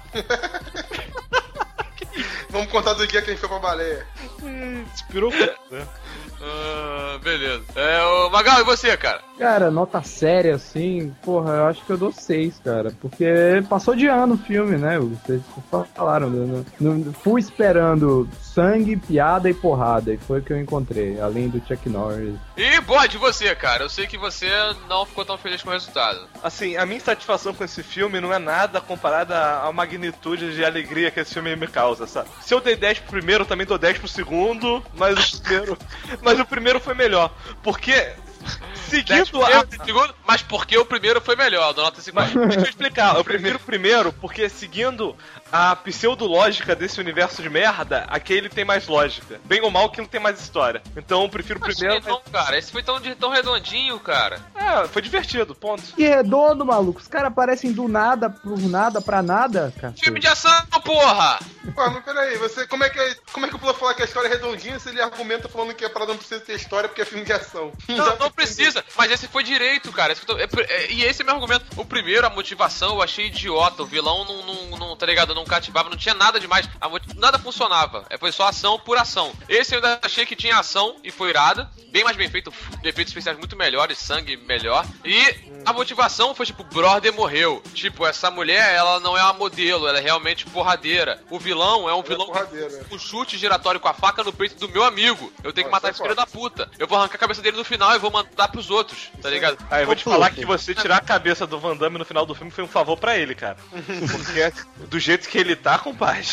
Vamos contar do dia que a gente foi pra baleia. Inspirou, né? Beleza. O Magal, e você, cara? Cara, nota séria, assim, porra, eu acho que eu dou 6, cara. Porque passou de ano o filme, né? Vocês falaram. Não fui esperando sangue, piada e porrada. E foi o que eu encontrei, além do Chuck Norris. E, Bode, você, cara? Eu sei que você não ficou tão feliz com o resultado. Assim, a minha satisfação com esse filme não é nada comparada à magnitude de alegria que esse filme me causa, sabe? Se eu dei 10 pro primeiro, eu também dou 10 pro segundo, mas o primeiro foi melhor. Porque... Seguindo mas porque o primeiro foi melhor, do nota 50. Mas deixa eu explicar, eu prefiro o primeiro porque seguindo a pseudológica desse universo de merda, aquele tem mais lógica. Bem ou mal, aquilo tem mais história. Então eu prefiro o primeiro. Não, cara, esse foi tão redondinho, cara. É, foi divertido, ponto. Que redondo, maluco. Os caras aparecem do nada, por nada, pra nada, cara. Filme de ação, porra! Pô, mas peraí, como é que eu posso falar que a história é redondinha se ele argumenta falando que a parada não precisa ter história porque é filme de ação? Não precisa, mas esse foi direito, cara. E esse é meu argumento. O primeiro, a motivação, eu achei idiota. O vilão não tá ligado, não cativava, não tinha nada demais. Nada funcionava. Foi só ação por ação. Esse eu ainda achei que tinha ação e foi irada. Bem mais bem feito, efeitos especiais muito melhores, sangue melhor. E a motivação foi tipo, brother morreu. Tipo, essa mulher, ela não é uma modelo, ela é realmente porradeira. O vilão é um vilão com chute giratório com a faca no peito do meu amigo. Eu tenho que matar esse filho da puta. Eu vou arrancar a cabeça dele no final e vou mandar pros outros, tá ligado? Aí eu vou te falar que você tirar a cabeça do Van Damme no final do filme foi um favor pra ele, cara. Porque do jeito que ele tá, compadre.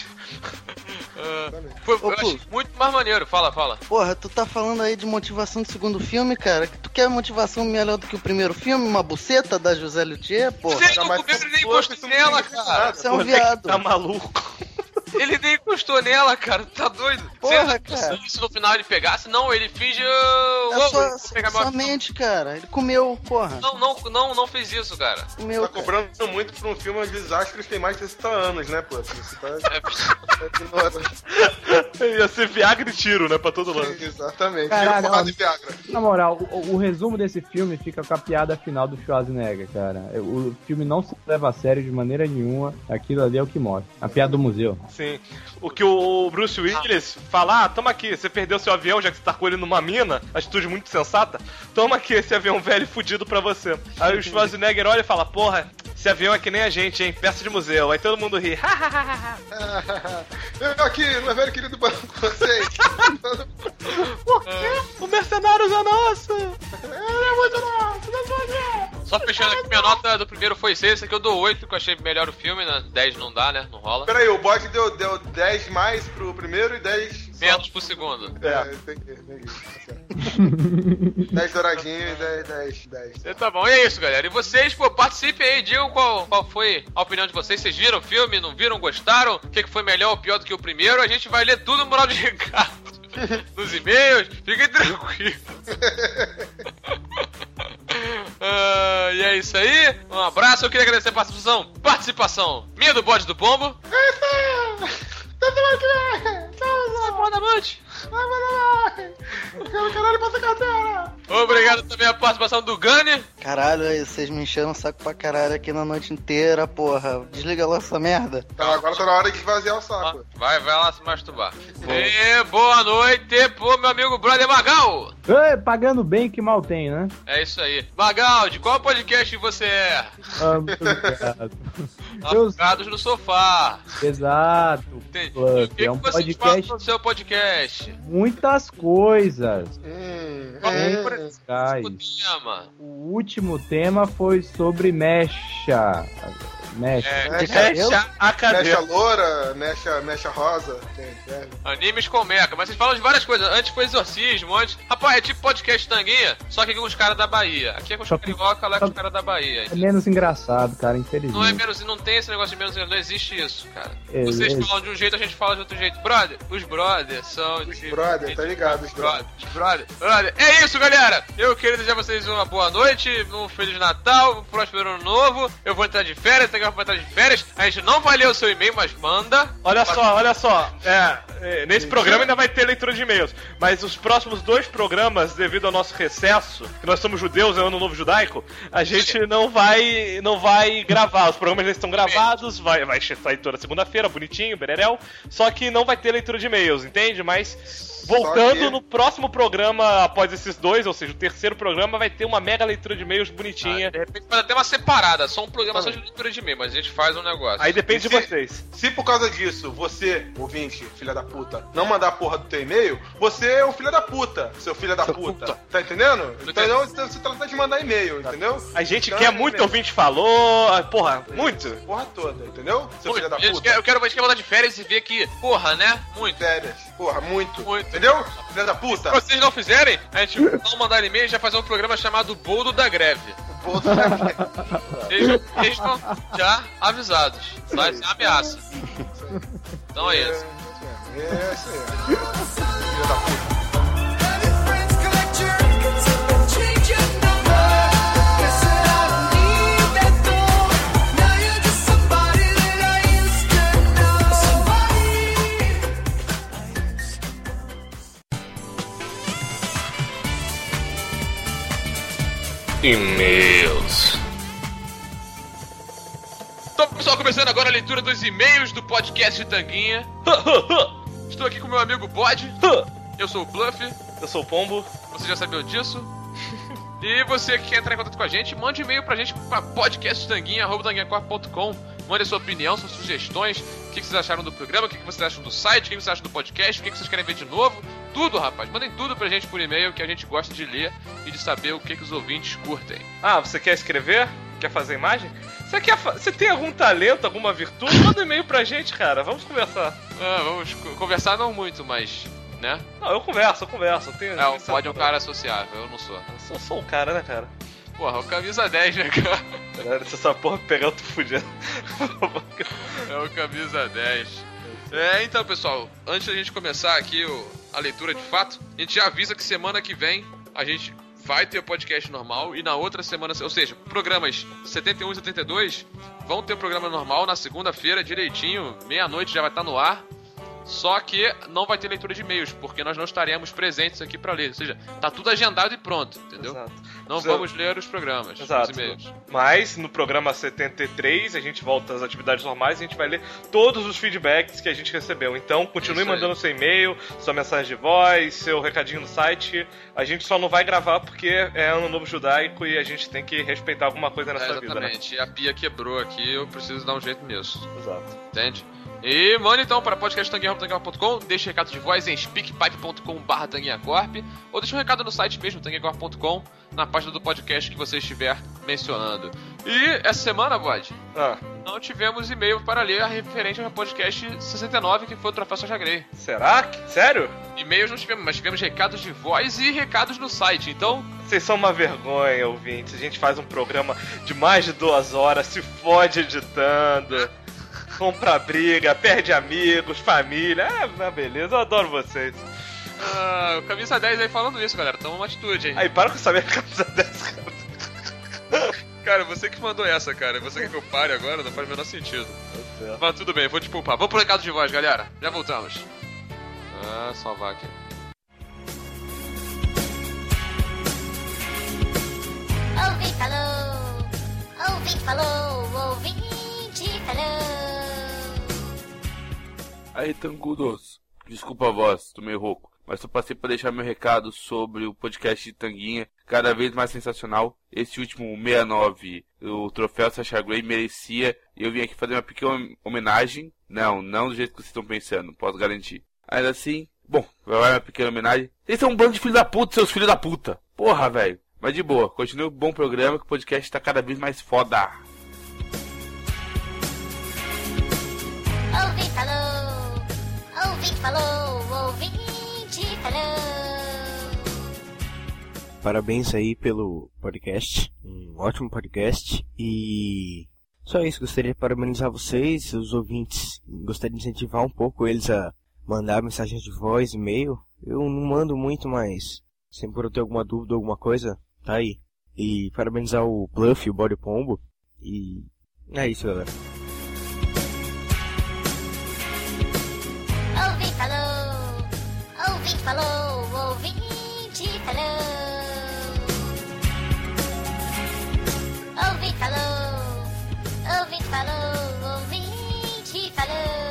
Eu achei muito mais maneiro, fala. Porra, tu tá falando aí de motivação do segundo filme, cara? Tu quer motivação melhor do que o primeiro filme? Uma buceta da José Luthier, porra? Você não comeu, ele nem encostou nela, cara. Você é um viado. Tá maluco. Ele nem encostou nela, cara. Tá doido? Porra, cara. Se no final ele pegasse, não, ele finge... É só mente, cara. Ele comeu, porra. Não fez isso, cara. Comeu, tá cobrando muito pra um filme onde desastres tem mais de 60 anos, né, pô? Você tá... Ia ser Viagra e tiro, né, pra todo lado. Exatamente. Caralho, Tiro, porrada e Viagra. Na moral, o resumo desse filme fica com a piada final do Schwarzenegger, cara. O filme não se leva a sério de maneira nenhuma. Aquilo ali é o que mostra. A piada do museu. Sim. O que o Bruce Willis fala, toma aqui, você perdeu seu avião, já que você tacou ele numa mina, atitude muito sensata, toma aqui esse avião velho fudido pra você. Aí o Schwarzenegger olha e fala, porra, esse avião é que nem a gente, hein, peça de museu. Aí todo mundo ri, Eu aqui, meu velho querido banco com vocês. Por quê? O Mercenários é nosso! Ele é muito nosso, não pode. Só fechando aqui, minha nota do primeiro foi 6, esse aqui eu dou 8, que eu achei melhor o filme, né? 10 não dá, né? Não rola. Peraí, o bot deu 10 mais pro primeiro e 10... Menos pro segundo. Entendi. 10 douradinhos e 10. Tá bom, e é isso, galera. E vocês, pô, participem aí, digam qual foi a opinião de vocês. Vocês viram o filme, não viram, gostaram? O que foi melhor ou pior do que o primeiro? A gente vai ler tudo no moral de recado nos e-mails. Fiquem tranquilos. E é isso aí. Um abraço. Eu queria agradecer a participação minha do Bode do Pombo. Todo mundo que manda Bud. Vai, vai. Eu quero caralho pra essa carteira. Obrigado também a participação do Gani. Caralho, aí vocês me encheram o saco pra caralho aqui na noite inteira, porra. Desliga lá essa merda. Tá, agora tá na hora de esvaziar o saco. Vai lá se masturbar. E boa noite pro meu amigo brother Magal. Ei, pagando bem que mal tem, né? É isso aí. Magal, de qual podcast você é? Muito obrigado. Afogados no sofá. Exato. Entendi. Plus, O que é um vocês falam no seu podcast? Muitas coisas. Qual foi Guys. o tema? O último tema foi sobre mecha. Mecha. De cabelo? Mecha loura, mecha rosa. Animes com meca, mas vocês falam de várias coisas. Antes foi exorcismo, antes. Rapaz, é tipo podcast Tanguinha, só que aqui com os caras da Bahia. Aqui é com os carioca, lá é com os caras da Bahia. É menos engraçado, cara, infelizmente. Não é menos, não tem esse negócio de menos, não existe isso, cara. Vocês falam de um jeito, a gente fala de outro jeito. Brother, os brothers são Os brother, tá ligado? Os brother. Brother. É isso, galera. Eu queria desejar a vocês uma boa noite, um Feliz Natal, um próspero ano novo. Eu vou entrar de férias, vai entrar de férias. A gente não vai ler o seu e-mail, mas manda. Olha só. Nesse programa ainda vai ter leitura de e-mails. Mas os próximos 2 programas, devido ao nosso recesso, que nós somos judeus, é o Ano Novo Judaico, a gente não vai gravar. Os programas já estão gravados, vai sair toda segunda-feira, bonitinho, bereréu. Só que não vai ter leitura de e-mails, entende? Mas voltando no próximo programa, após esses 2, ou seja, o terceiro programa, vai ter uma mega leitura de e-mails bonitinha. De repente pode até uma separada, só um programa só de leitura de e-mail, mas a gente faz um negócio. Aí depende de vocês. Se por causa disso, você, ouvinte, filha da puta, não mandar a porra do teu e-mail, você é o filho da puta, seu filho da puta. Tá entendendo? Então você trata de mandar e-mail, entendeu? A gente quer muito, ouvinte falou, porra, muito. Porra toda, entendeu? Seu filho da A gente puta. a gente quer mandar de férias e ver que, porra, né? Muito. Férias. Porra, muito. Entendeu? Filha da puta. Se vocês não fizerem, a gente não mandar e-mail, a gente vai fazer um programa chamado Boldo da Greve. O bolso da Estejam já avisados. Vai ser ameaça. Então é isso. É isso aí. Filha da puta. E-mails. Então, pessoal, começando agora a leitura dos e-mails do podcast Tanguinha. Estou aqui com meu amigo Bode. Eu sou o Bluff. Eu sou o Pombo. Você já sabia disso? E você que quer entrar em contato com a gente, mande e-mail pra gente para podcasttanguinha@tanguinhacorp.com. Mande a sua opinião, suas sugestões, o que vocês acharam do programa, o que vocês acham do site, o que vocês acham do podcast, o que vocês querem ver de novo. Tudo, rapaz. Mandem tudo pra gente por e-mail, que a gente gosta de ler e de saber o que os ouvintes curtem. Ah, você quer escrever? Quer fazer imagem? Você tem algum talento, alguma virtude? Manda um e-mail pra gente, cara. Vamos conversar. Vamos conversar não muito, mas... né? Não, eu converso. Eu tenho, o Pod é um cara sociável, eu não sou. Eu sou um cara, né, cara? Porra, o camisa 10, né, cara? Caralho, se essa porra pegar, eu tô fudido. É o camisa 10. Então, pessoal, antes da gente começar aqui a leitura de fato, a gente já avisa que semana que vem a gente vai ter o podcast normal e na outra semana, ou seja, programas 71 e 72 vão ter o programa normal na segunda-feira, direitinho, meia-noite já vai estar no ar. Só que não vai ter leitura de e-mails, porque nós não estaremos presentes aqui pra ler. Ou seja, tá tudo agendado e pronto, entendeu? Exato. Não vamos ler os programas, Exato. os e-mails. Mas no programa 73 a gente volta às atividades normais e a gente vai ler todos os feedbacks que a gente recebeu. Então continue mandando seu e-mail, sua mensagem de voz, seu recadinho no site. A gente só não vai gravar porque é Ano Novo Judaico e a gente tem que respeitar alguma coisa nessa vida, né? Exatamente. A pia quebrou aqui, eu preciso dar um jeito nisso. Exato. Entende? E manda então para podcasttanguinha.com, deixa recado de voz em speakpipe.com/tanguinhacorp ou deixa um recado no site mesmo, tanguinhacorp.com, na página do podcast que você estiver mencionando. E essa semana, Bode, não tivemos e-mail para ler referente ao podcast 69, que foi o Troféu Soja Grey. Será? Sério? E-mails não tivemos, mas tivemos recados de voz e recados no site, então... Vocês são uma vergonha, ouvintes. A gente faz um programa de mais de 2 horas, se fode editando... compra briga, perde amigos, família. Beleza, eu adoro vocês. O Camisa 10 aí falando isso, galera. Toma uma atitude, hein? Aí, para com essa minha Camisa 10, cara. Cara, você que mandou essa, cara. Você quer que eu pare agora? Não faz o menor sentido. Mas tudo bem, vou te poupar. Vamos pro recado de voz, galera. Já voltamos. Salvar aqui. Ouvinte falou, ouvinte falou, ouvinte falou. Aí, Tangudos, desculpa a voz, tô meio rouco, mas só passei pra deixar meu recado sobre o podcast de Tanguinha, cada vez mais sensacional. Esse último 69, o troféu Sasha Grey merecia, e eu vim aqui fazer uma pequena homenagem. Não do jeito que vocês estão pensando, posso garantir. Ainda assim, bom, vai uma pequena homenagem. Vocês são um bando de filho da puta, seus filhos da puta. Porra, velho. Mas de boa, continue um bom programa, que o podcast tá cada vez mais foda. Ouvinte falou, ouvinte falou, ouvinte falou. Parabéns aí pelo podcast, um ótimo podcast. E só isso, gostaria de parabenizar vocês, os ouvintes. Gostaria de incentivar um pouco eles a mandar mensagens de voz, e-mail. Eu não mando muito, mas sempre por eu ter alguma dúvida, alguma coisa, tá aí. E parabenizar o Bluff e o Body Pombo. E é isso, galera. Ouvinte falou, ouvinte falou, ouvinte falou. Ouvinte falou, ouvinte falou, ouvinte falou.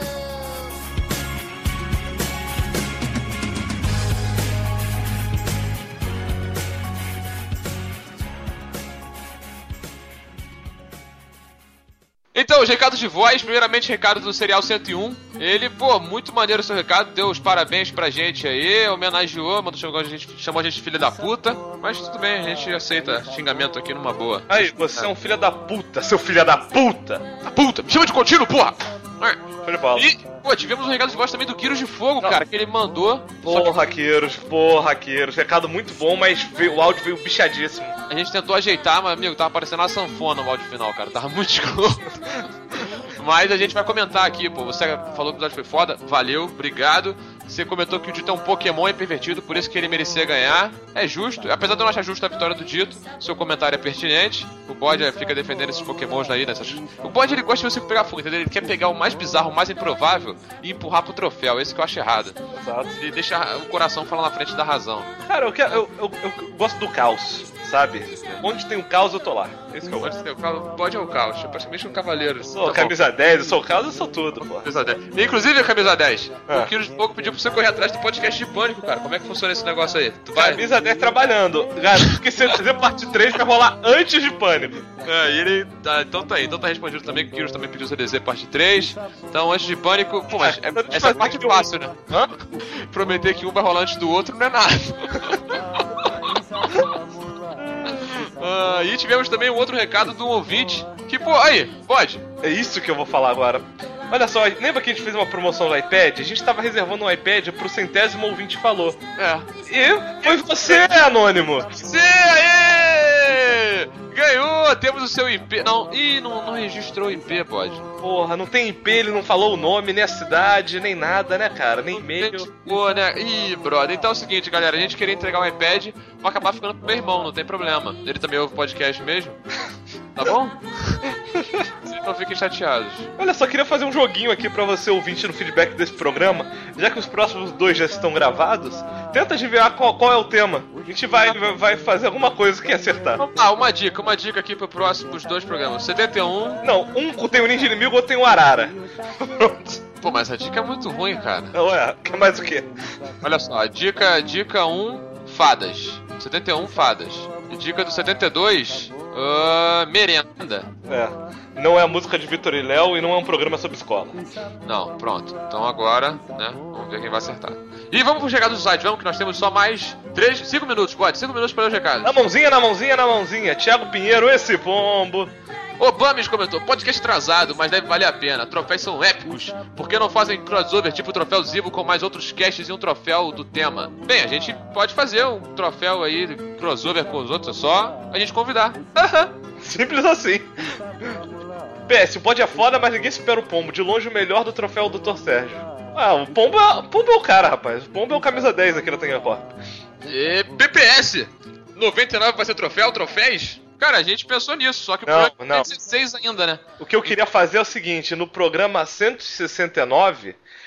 Então, os recados de voz, primeiramente recado do Serial 101. Ele, muito maneiro o seu recado, deu os parabéns pra gente aí, homenageou, chamou a gente de filha da puta, mas tudo bem, a gente aceita xingamento aqui numa boa. Aí, você é um filho da puta, seu filho da puta! Da puta! Me chama de contínuo, porra! Foi de bola. E, tivemos um recado de voz também do Quiros de Fogo, cara, que ele mandou. Porra, Quiros, recado muito bom, mas o áudio veio bichadíssimo. A gente tentou ajeitar, mas, amigo, tava parecendo uma sanfona no áudio final, cara, tava muito escuro. Mas a gente vai comentar aqui, você falou que o episódio foi foda, valeu, obrigado. Você comentou que o Dito é um Pokémon e pervertido, por isso que ele merecia ganhar. É justo, apesar de eu não achar justo a vitória do Dito, seu comentário é pertinente. O Bode fica defendendo esses Pokémons aí, O Bode, ele gosta de você pegar fogo, entendeu? Ele quer pegar o mais bizarro, o mais improvável e empurrar pro troféu, esse que eu acho errado. Exato. Ele deixa o coração falar na frente da razão. Cara, eu gosto do caos, sabe? Onde tem um caos, eu tô lá. Esse que eu gosto. O Bode é o caos, é praticamente um cavaleiro. Eu sou camisa 10, eu sou o caos, eu sou tudo, pô. Camisa 10. Inclusive, a camisa 10, o Quiros de Fogo pediu pra você correr atrás do podcast de Pânico, cara. Como é que funciona esse negócio aí? Tu vai? Camisa 10 trabalhando. Garanto que se fazer parte 3 vai rolar antes de Pânico. E ele... então tá aí. Então tá respondido também, que o Quiros também pediu CDZ parte 3. Então, antes de Pânico... Mas essa é a parte fácil, né? Prometer que um vai rolar antes do outro não é nada. E tivemos também um outro recado de um ouvinte que, aí, pode. É isso que eu vou falar agora. Olha só, lembra que a gente fez uma promoção no iPad? A gente tava reservando um iPad pro 100º ouvinte falou. E foi você, Anônimo! Sim, aê! Ganhou! Temos o seu IP. Não registrou o IP, pode. Porra, não tem IP, ele não falou o nome, nem a cidade, nem nada, né, cara? Nem e-mail. Né? Ih, brother. Então é o seguinte, galera. A gente queria entregar um iPad, vai acabar ficando pro meu irmão, não tem problema. Ele também ouve podcast mesmo. Tá bom? Vocês não fiquem chateados. Olha só, queria fazer um joguinho aqui pra você ouvinte no feedback desse programa. Já que os próximos 2 já estão gravados, tenta adivinhar qual é o tema. A gente vai fazer alguma coisa que acertar. Uma dica aqui pro próximos 2 programas. 71. Não, um tem o Ninja Inimigo, outro tem o Arara. Pronto. Mas essa dica é muito ruim, cara. Ué, mais o quê? Olha só, a dica 1, fadas. 71, fadas. E dica do 72, merenda. Não é a música de Vitor e Léo e não é um programa sobre escola. Não, pronto. Então agora, né, vamos ver quem vai acertar. E vamos pro recado do site, vamos, que nós temos só mais 5 minutos, pode? 5 minutos para os recados. Na mãozinha. Thiago Pinheiro, esse pombo. O Bamis comentou, podcast atrasado, mas deve valer a pena. Troféus são épicos. Por que não fazem crossover tipo o troféu Zibo com mais outros casts e um troféu do tema? Bem, a gente pode fazer um troféu aí, crossover com os outros, é só a gente convidar. Simples assim. PS, o pod é foda, mas ninguém espera o pombo. De longe o melhor do troféu do Dr. Sérgio. O pombo é o cara, rapaz. O pombo é o camisa 10 aqui na Tanguinha Corp. E BPS 99 vai ser troféus? Cara, a gente pensou nisso, só que o programa é 16 ainda, né? O que eu queria fazer é o seguinte, no programa 169,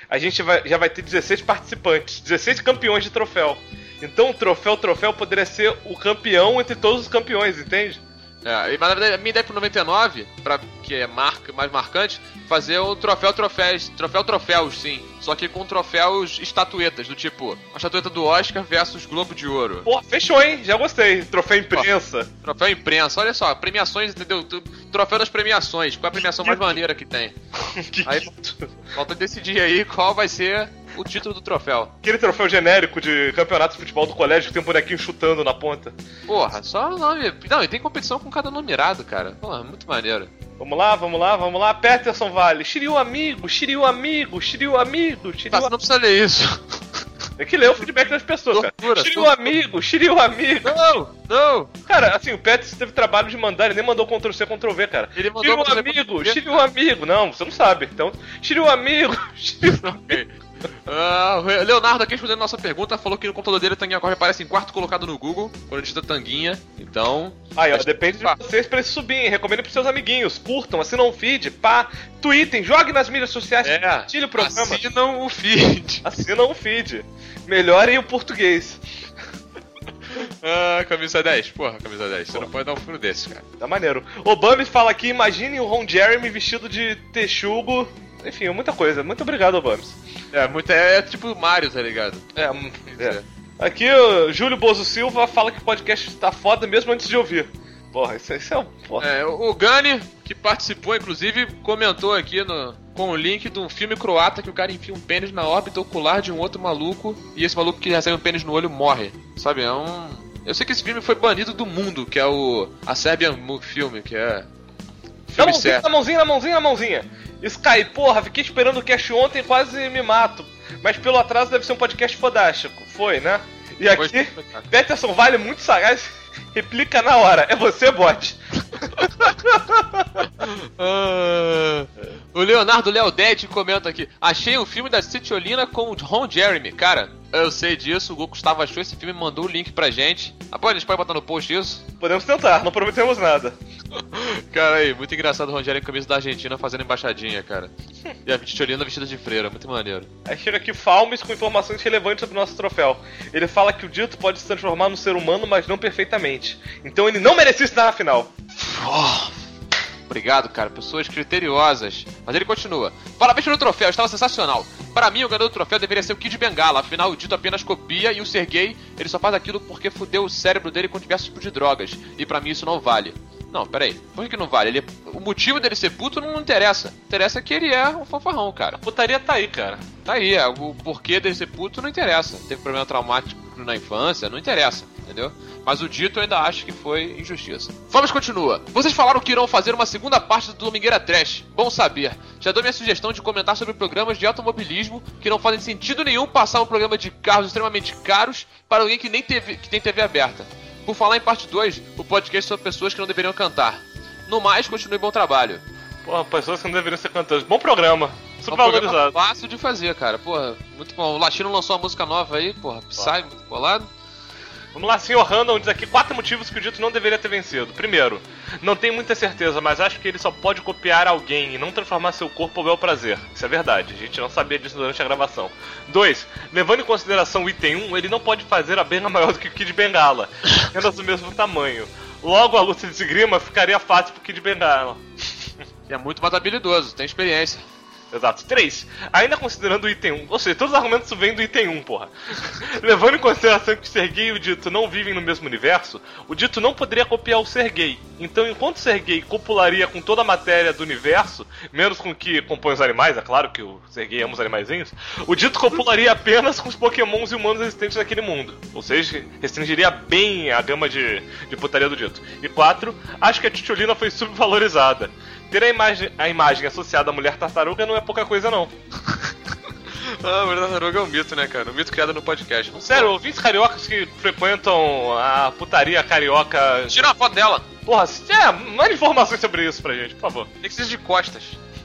a gente já vai ter 16 participantes, 16 campeões de troféu. Então o troféu poderia ser o campeão entre todos os campeões, entende? Mas na verdade a minha ideia pro 99, que é mais marcante, fazer o troféus, sim. Só que com troféus estatuetas, do tipo, a estatueta do Oscar versus Globo de Ouro. Pô, fechou, hein? Já gostei. Troféu imprensa. Troféu imprensa, olha só, premiações, entendeu? Troféu das premiações, qual é a premiação mais maneira que tem? Aí falta decidir aí qual vai ser o título do troféu. Aquele troféu genérico de campeonato de futebol do colégio que tem um bonequinho chutando na ponta. Porra, só o nome. Não, e tem competição com cada nome irado, cara. Porra, muito maneiro. Vamos lá. Peterson Vale. Shiryu amigo. Tá, você não precisa ler isso. Tem que ler o feedback das pessoas, cara. Shiryu amigo. Não. Cara, assim, o Peterson teve trabalho de mandar, ele nem mandou Ctrl-C, Ctrl-V, cara. Ele mandou Shiryu amigo. Não, você não sabe. Então, Shiryu amigo. O Leonardo aqui respondendo nossa pergunta falou que no computador dele Tanguinha Corre aparece em quarto colocado no Google quando digita Tanguinha, então... Aí, ó, depende de vocês pra ele subir, hein? Recomendo pros seus amiguinhos, curtam, assinam o feed, tweetem, joguem nas mídias sociais, compartilhem o programa. Assinam o feed. Melhorem o português. Camisa 10, camisa 10, você não pode dar um furo desse, cara. Tá maneiro. O Bami fala aqui, imagine o Ron Jeremy vestido de texugo. Enfim, muita coisa. Muito obrigado, Obamas. É tipo o Mario, tá ligado? Aqui o Júlio Bozo Silva fala que o podcast tá foda mesmo antes de ouvir. Porra, isso é um... Porra. O Gani, que participou, inclusive, comentou aqui com o link de um filme croata que o cara enfia um pênis na órbita ocular de um outro maluco e esse maluco que recebe um pênis no olho morre. Sabe, Eu sei que esse filme foi banido do mundo, que é a Serbian Film, que é... Na mãozinha. Sky, porra, fiquei esperando o cast ontem e quase me mato. Mas pelo atraso deve ser um podcast fodástico. Foi, né? E aqui, Peterson Vale, muito sagaz, replica na hora. É você, bot. O Leonardo Leodete comenta aqui: achei um filme da Citiolina com o Ron Jeremy. Cara, eu sei disso, o Gustavo achou esse filme e mandou o link pra gente. A gente pode botar no post isso? Podemos tentar, não prometemos nada. Cara, aí, muito engraçado o Ron Jeremy com a camisa da Argentina fazendo embaixadinha, cara. E a Citiolina vestida de freira, muito maneiro. Aí chega aqui Falmes com informações relevantes sobre o nosso troféu. Ele fala que o dito pode se transformar num ser humano, mas não perfeitamente. Então ele não merecia estar na final. Obrigado, cara. Pessoas criteriosas. Mas ele continua. Parabéns pelo troféu, estava sensacional. Para mim, o ganhador do troféu deveria ser o Kid Bengala. Afinal, o dito apenas copia e o Sergei, ele só faz aquilo porque fudeu o cérebro dele com diversos tipos de drogas. E pra mim isso não vale. Não, peraí. Por que não vale? O motivo dele ser puto não interessa. Interessa que ele é um fanfarrão, cara. A putaria tá aí, cara. Tá aí. O porquê dele ser puto não interessa. Teve problema traumático na infância, não interessa. Entendeu? Mas o dito eu ainda acho que foi injustiça. Vamos continua. Vocês falaram que irão fazer uma segunda parte do Domingueira Trash. Bom saber. Já dou minha sugestão de comentar sobre programas de automobilismo que não fazem sentido nenhum passar um programa de carros extremamente caros para alguém que tem TV aberta. Por falar em parte 2, o podcast sobre pessoas que não deveriam cantar. No mais, continue bom trabalho. Porra, pessoas que não deveriam ser cantores. Bom programa. Super valorizado. Fácil de fazer, cara. Porra, muito bom. O Latino lançou uma música nova aí, porra. Psy, muito colado. Vamos lá, Sr. Randall diz aqui 4 motivos que o dito não deveria ter vencido. Primeiro, não tenho muita certeza, mas acho que ele só pode copiar alguém e não transformar seu corpo ao bel prazer. Isso é verdade, a gente não sabia disso durante a gravação. 2, levando em consideração o item 1, ele não pode fazer a benga maior do que o Kid Bengala, apenas do mesmo tamanho. Logo, a luta de esgrima ficaria fácil pro Kid Bengala. E é muito mais habilidoso, tem experiência. Exato. 3. Ainda considerando o item 1, ou seja, todos os argumentos vêm do item 1, porra. Levando em consideração que o Sergei e o Dito não vivem no mesmo universo, o Dito não poderia copiar o Sergei. Então, enquanto o Sergei copularia com toda a matéria do universo, menos com o que compõe os animais, é claro que o Sergei ama os animaizinhos, o Dito copularia apenas com os pokémons e humanos existentes naquele mundo. Ou seja, restringiria bem a gama de putaria do Dito. E 4. Acho que a Titiolina foi subvalorizada. Ter a imagem associada à mulher tartaruga não é pouca coisa, não. A mulher tartaruga é um mito, né, cara? Um mito criado no podcast. Sério, ouvintes cariocas que frequentam a putaria carioca... Tira uma foto dela. Porra, manda informações sobre isso pra gente, por favor. Tem que ser de costas.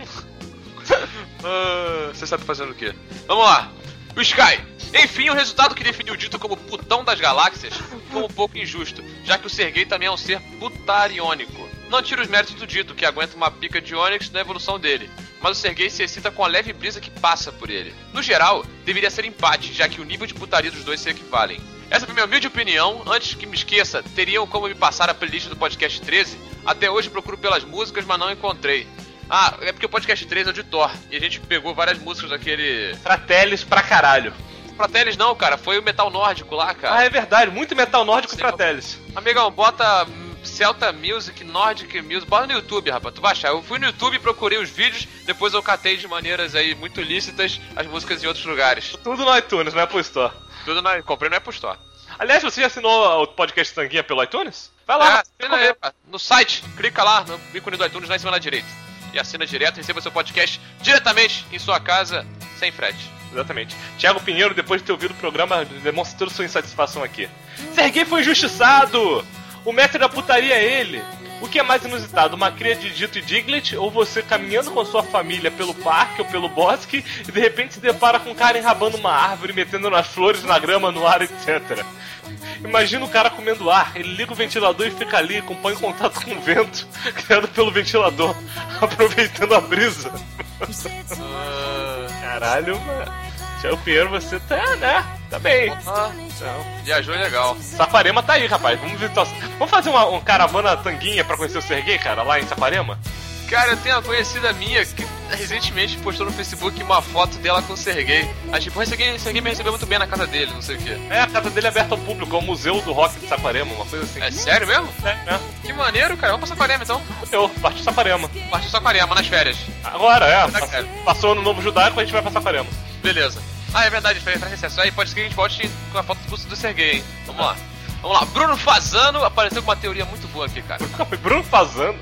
Você sabe fazendo o quê? Vamos lá. O Sky. Enfim, o resultado que definiu o dito como putão das galáxias ficou um pouco injusto, já que o Sergei também é um ser putariônico. Não tira os méritos do dito, que aguenta uma pica de Onix na evolução dele. mas o Sergei se excita com a leve brisa que passa por ele. No geral, deveria ser empate, já que o nível de putaria dos dois se equivalem. Essa foi minha humilde opinião. Antes que me esqueça, teriam como me passar a playlist do podcast 13? Até hoje procuro pelas músicas, mas não encontrei. Ah, é porque o podcast 13 é o de Thor, e a gente pegou várias músicas daquele... Fratellis pra caralho. Fratellis não, cara, foi o metal nórdico lá, cara. Ah, é verdade, muito metal nórdico e Fratellis. Amigão, bota Celta Music, Nordic Music, bota no YouTube, rapaz, tu vai achar. Eu fui no YouTube, procurei os vídeos, depois eu catei de maneiras aí muito lícitas as músicas em outros lugares. Tudo no iTunes, não é pro Store. Tudo no... comprei no Apple Store. Aliás, você já assinou o podcast Tanguinha pelo iTunes? Vai lá, assina aí, no site, clica lá no ícone do iTunes lá em cima da direita. E assina direto, receba seu podcast diretamente em sua casa, sem frete. Exatamente. Thiago Pinheiro, depois de ter ouvido o programa, demonstra toda sua insatisfação aqui. Sergei foi injustiçado! O mestre da putaria é ele! O que é mais inusitado, uma cria de Dito e Diglett, ou você caminhando com sua família pelo parque ou pelo bosque e de repente se depara com um cara enrabando uma árvore, metendo nas flores, na grama, no ar, etc. Imagina o cara comendo ar, ele liga o ventilador e fica ali, com o pão em contato com o vento, criado pelo ventilador, aproveitando a brisa. Caralho, mano. Thiago Pinheiro, você tá, né? Tá bem. Viajou legal. Saquarema tá aí, rapaz. Vamos fazer uma caravana Tanguinha pra conhecer o Sergei, cara, lá em Saquarema? Cara, eu tenho uma conhecida minha que recentemente postou no Facebook uma foto dela com o Sergei. Aí tipo, o Sergei me recebeu muito bem na casa dele, não sei o quê. É, a casa dele é aberta ao público, é o Museu do Rock de Saquarema, uma coisa assim. É sério mesmo? É. Que maneiro, cara. Vamos pra Saquarema, então. Eu, partiu Saquarema. Partiu Saquarema, nas férias. Agora, passou no Novo Judaico, a gente vai pra Saquarema. Beleza. Ah, é verdade, faz recesso. Aí pode ser que a gente volte com a foto do Sergei, hein? Vamos lá. Vamos lá. Bruno Fazano apareceu com uma teoria muito boa aqui, cara. Bruno Fazano?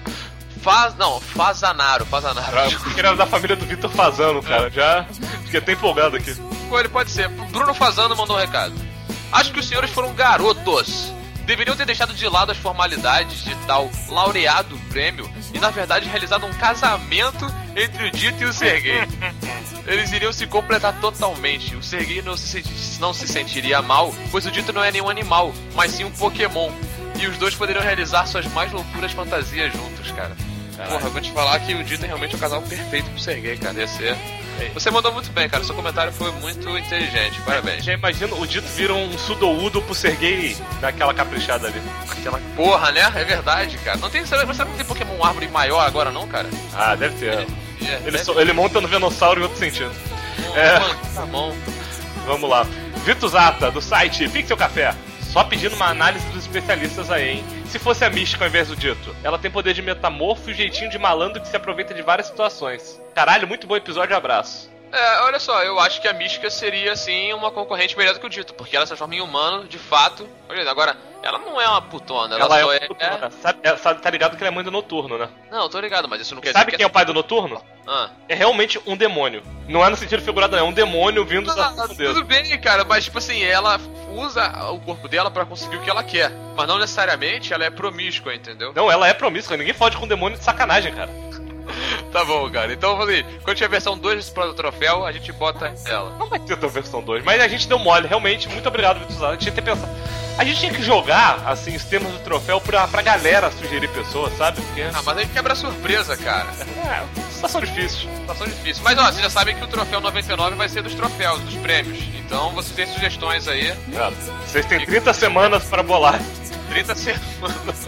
Fazanaro. Eu queria da família do Vitor Fazano, cara. Já fiquei até empolgado aqui. Pô, ele pode ser. Bruno Fazano mandou um recado. Acho que os senhores foram garotos. Deveriam ter deixado de lado as formalidades de tal laureado prêmio e, na verdade, realizado um casamento entre o Dito e o Sergei. Eles iriam se completar totalmente. O Sergei não se sentiria mal, pois o Dito não é nenhum animal, mas sim um Pokémon. E os dois poderiam realizar suas mais loucuras fantasias juntos, cara. Porra, eu vou te falar que o Dito é realmente o casal perfeito pro Sergei, cara. Ia ser... Você mandou muito bem, cara. Seu comentário foi muito inteligente. Parabéns. Já imagino o Dito vira um Sudoudo pro Sergei daquela caprichada ali. Aquela porra, né? É verdade, cara. Não tem... Você não tem Pokémon árvore maior agora, não, cara? Ah, deve ter. Ele monta no Venossauro em outro sentido. Tá bom. Vamos lá. Vitor Zata, do site Pixel Café. Só pedindo uma análise dos especialistas aí, hein? Se fosse a Mística ao invés do Dito, ela tem poder de metamorfo e jeitinho de malandro que se aproveita de várias situações. Caralho, muito bom episódio, abraço. Olha só, eu acho que a Mística seria, assim, uma concorrente melhor do que o Dito, porque ela se transforma em humano, de fato. Olha, agora, ela não é uma putona, ela só é... Tá ligado que ela é mãe do Noturno, né? Não, eu tô ligado, mas isso não quer dizer... Sabe quem é o pai do Noturno? É realmente um demônio. Não é no sentido figurado, não. É um demônio vindo da... Tudo bem, cara, mas tipo assim, ela usa o corpo dela pra conseguir o que ela quer. Mas não necessariamente ela é promíscua, entendeu? Não, ela é promíscua. Ninguém fode com um demônio de sacanagem, cara. Tá bom, cara. Então, vamos ver. Quando tiver a versão 2 do troféu, a gente bota ela. Não vai ter a versão 2, mas a gente deu mole. Realmente, muito obrigado, Vitor Zata. A gente tinha que ter pensado... A gente tinha que jogar, assim, os temas do troféu pra galera sugerir pessoas, sabe? Porque... mas aí quebra a surpresa, cara. Situação difícil. Mas, ó, vocês já sabem que o troféu 99 vai ser dos troféus, dos prêmios. Então, vocês têm sugestões aí. Vocês têm 30 semanas pra bolar. 30 semanas.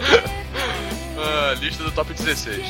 Lista do top 16.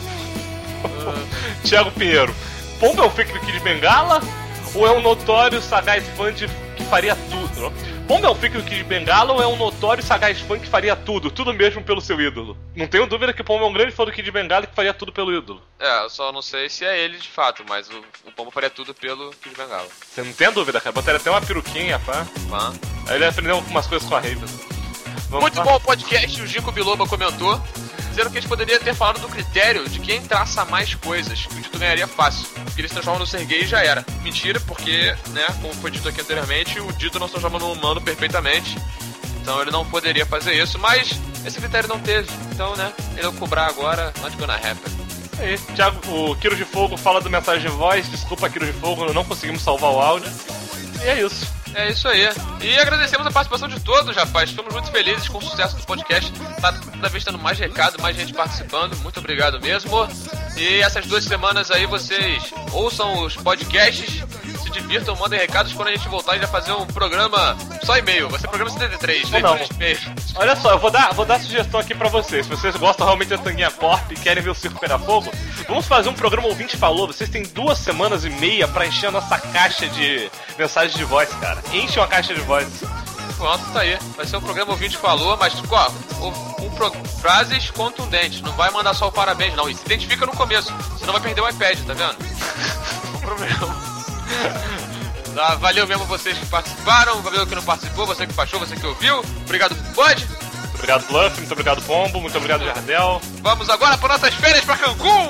Thiago Pinheiro. Pombo é um fake do Kid Bengala? Ou é um notório sagaz fã que faria tudo? Pombo é um fake do Kid Bengala ou é um notório sagaz fã que faria tudo mesmo pelo seu ídolo? Não tenho dúvida que o Pombo é um grande fã do Kid Bengala e que faria tudo pelo ídolo. Eu só não sei se é ele de fato, mas o Pombo faria tudo pelo Kid Bengala. Você não tem dúvida, cara. Botaria até uma peruquinha, pá. Aí ele aprendeu algumas coisas com a Raven. Muito bom o podcast, o Gico Biloba comentou, dizendo que a gente poderia ter falado do critério de quem traça mais coisas, que o Dito ganharia fácil, porque ele se transforma no Sergei e já era. Mentira, porque, né, como foi dito aqui anteriormente, o Dito não se transforma no humano perfeitamente, então ele não poderia fazer isso, mas esse critério não teve, então, né, ele vai cobrar agora, not gonna happen. Aí, Thiago, o Quiro de Fogo fala do mensagem de voz, desculpa, Quiro de Fogo, não conseguimos salvar o áudio, e é isso. É isso aí. E agradecemos a participação de todos, rapaz. Estamos muito felizes com o sucesso do podcast. Tá cada vez tendo mais recado, mais gente participando. Muito obrigado mesmo. E essas 2 semanas aí vocês ouçam os podcasts, se divirtam, mandem recados. Quando a gente voltar, a gente vai fazer um programa só e-mail. Vai ser programa 73, leitura de e-mail. Olha só, eu vou dar sugestão aqui pra vocês. Se vocês gostam realmente da Tanguinha Corp e querem ver o circo pegar fogo, vamos fazer um programa ouvinte falou. Vocês têm 2 semanas e meia pra encher a nossa caixa de mensagens de voz, cara. Enche uma caixa de voz. Pronto, tá aí. Vai ser um programa ouvinte falou, mas frases contundentes. Não vai mandar só o parabéns, não. E se identifica no começo, senão vai perder o iPad, tá vendo? Não problema. Tá, valeu mesmo vocês que participaram, valeu que não participou, você que baixou, você que ouviu. Obrigado, Bud. Muito obrigado, Bluff. Muito obrigado, Pombo. Muito obrigado, Jardel. Vamos agora para nossas férias pra Cancún.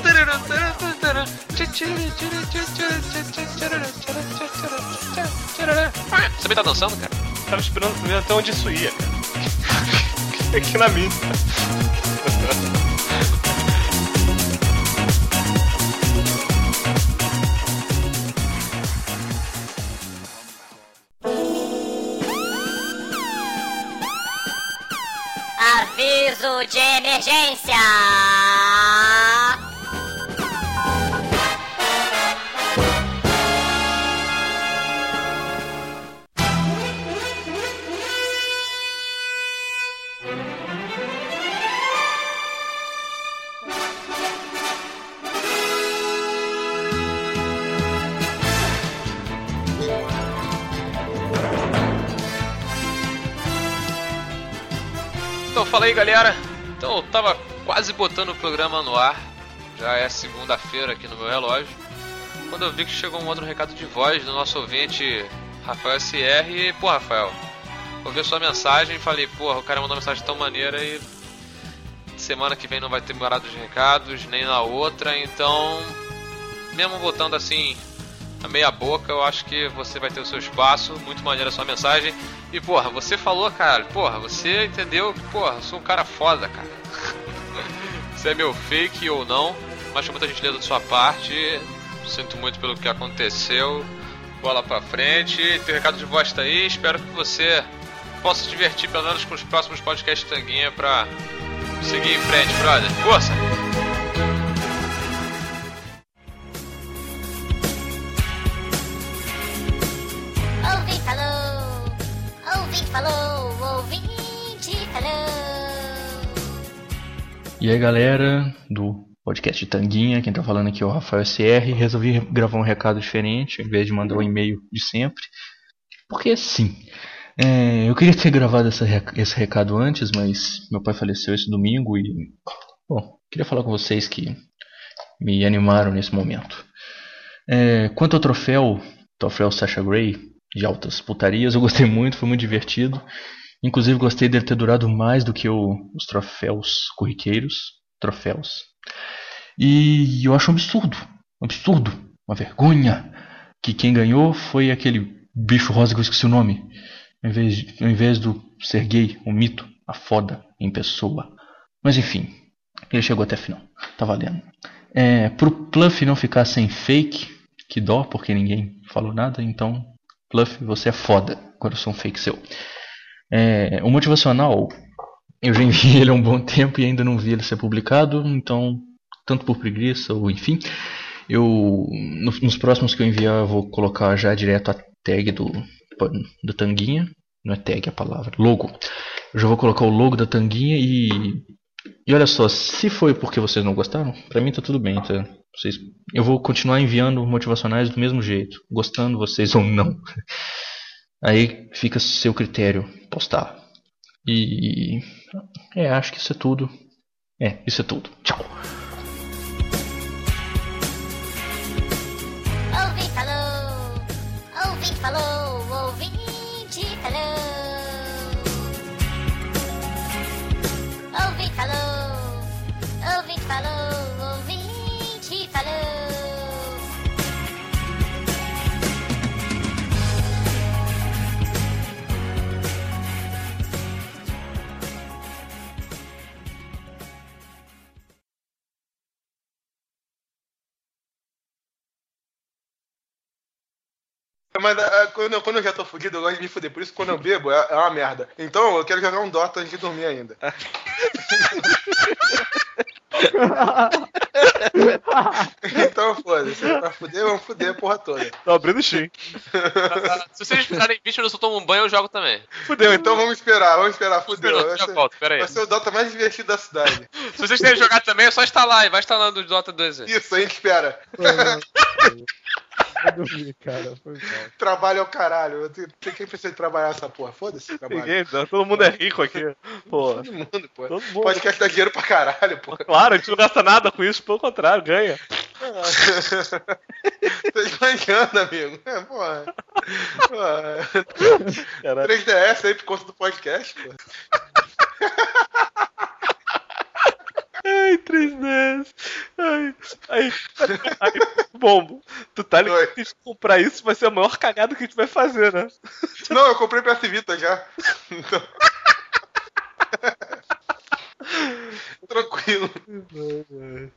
Você também tá dançando, cara? Tava esperando primeiro até onde isso ia, cara. Aqui na minha. Aviso de emergência! Então, fala aí, galera. Então, eu tava quase botando o programa no ar. Já é segunda-feira aqui no meu relógio. Quando eu vi que chegou um outro recado de voz do nosso ouvinte Rafael SR. E, pô, Rafael, ouvi a sua mensagem e falei, porra, o cara mandou uma mensagem tão maneira e semana que vem não vai ter morado de recados, nem na outra. Então, mesmo botando assim a meia boca, eu acho que você vai ter o seu espaço. Muito maneira a sua mensagem. E porra, você falou, cara, porra, você entendeu que, porra, eu sou um cara foda, cara. Se é meu fake ou não, mas foi muita gentileza da sua parte. Sinto muito pelo que aconteceu. Bola pra frente. Tem recado de voz tá aí. Espero que você possa se divertir pelo menos com os próximos podcasts Tanguinha pra seguir em frente, brother. Força! Ouvinte falou! Ouvinte falou! Ouvinte falou! E aí, galera do podcast Tanguinha, quem tá falando aqui é o Rafael SR. Resolvi gravar um recado diferente, ao invés de mandar um e-mail de sempre. Porque assim, eu queria ter gravado esse recado antes, mas meu pai faleceu esse domingo e... Bom, queria falar com vocês que me animaram nesse momento. Quanto ao troféu Sasha Grey, de altas putarias, eu gostei muito, foi muito divertido. Inclusive gostei dele ter durado mais do que os troféus corriqueiros. E eu acho um absurdo, uma vergonha, que quem ganhou foi aquele bicho rosa que eu esqueci o nome. Ao invés do Sergei, o mito, a foda em pessoa. Mas enfim, ele chegou até a final, tá valendo. Pro Pluff não ficar sem fake, que dó, porque ninguém falou nada, então Pluff, você é foda, agora eu sou um fake seu. O motivacional, eu já enviei ele há um bom tempo e ainda não vi ele ser publicado, então, tanto por preguiça ou enfim, nos próximos que eu enviar eu vou colocar já direto a tag do Tanguinha, não é tag a palavra, logo. Eu já vou colocar o logo da Tanguinha e olha só, se foi porque vocês não gostaram, pra mim tá tudo bem, tá? Eu vou continuar enviando motivacionais do mesmo jeito, gostando vocês ou não. Aí fica a seu critério postar. E acho que isso é tudo. Isso é tudo. Tchau. Ouvinte falou! Ouvinte falou! Ouvinte falou! Ouvinte falou! Ouvinte falou! Ouvinte falou! Mas quando eu já tô fudido, eu gosto de me fuder. Por isso, quando eu bebo, é uma merda. Então, eu quero jogar um Dota antes de dormir ainda. Então, foda-se. Pra fuder, vamos fuder a porra toda. Tô abrindo o Steam. Se vocês esperarem 20 minutos eu tomo um banho, eu jogo também. Fudeu, então vamos esperar, fudeu. Já volto, pera aí. Vai ser o Dota mais divertido da cidade. Se vocês querem jogar também, é só instalar e vai instalando o Dota 2 aí. Isso, a gente espera. Vai dormir, cara. Foi mal. Trabalho é o caralho. Quem precisa de trabalhar essa porra? Foda-se, trabalho. Ninguém, não, todo mundo é rico aqui. Pô. Todo mundo, pô. Todo mundo. Podcast dá dinheiro pra caralho, pô. Claro, a gente não gasta nada com isso, pelo contrário, ganha. Tô esbanjando, amigo. Porra. 3DS aí por conta do podcast, pô. Ai, 3DS. Ai, Bombo, tu tá ligado que se comprar isso vai ser a maior cagada que a gente vai fazer, né? Não, eu comprei PS Vita já. Então... Tranquilo.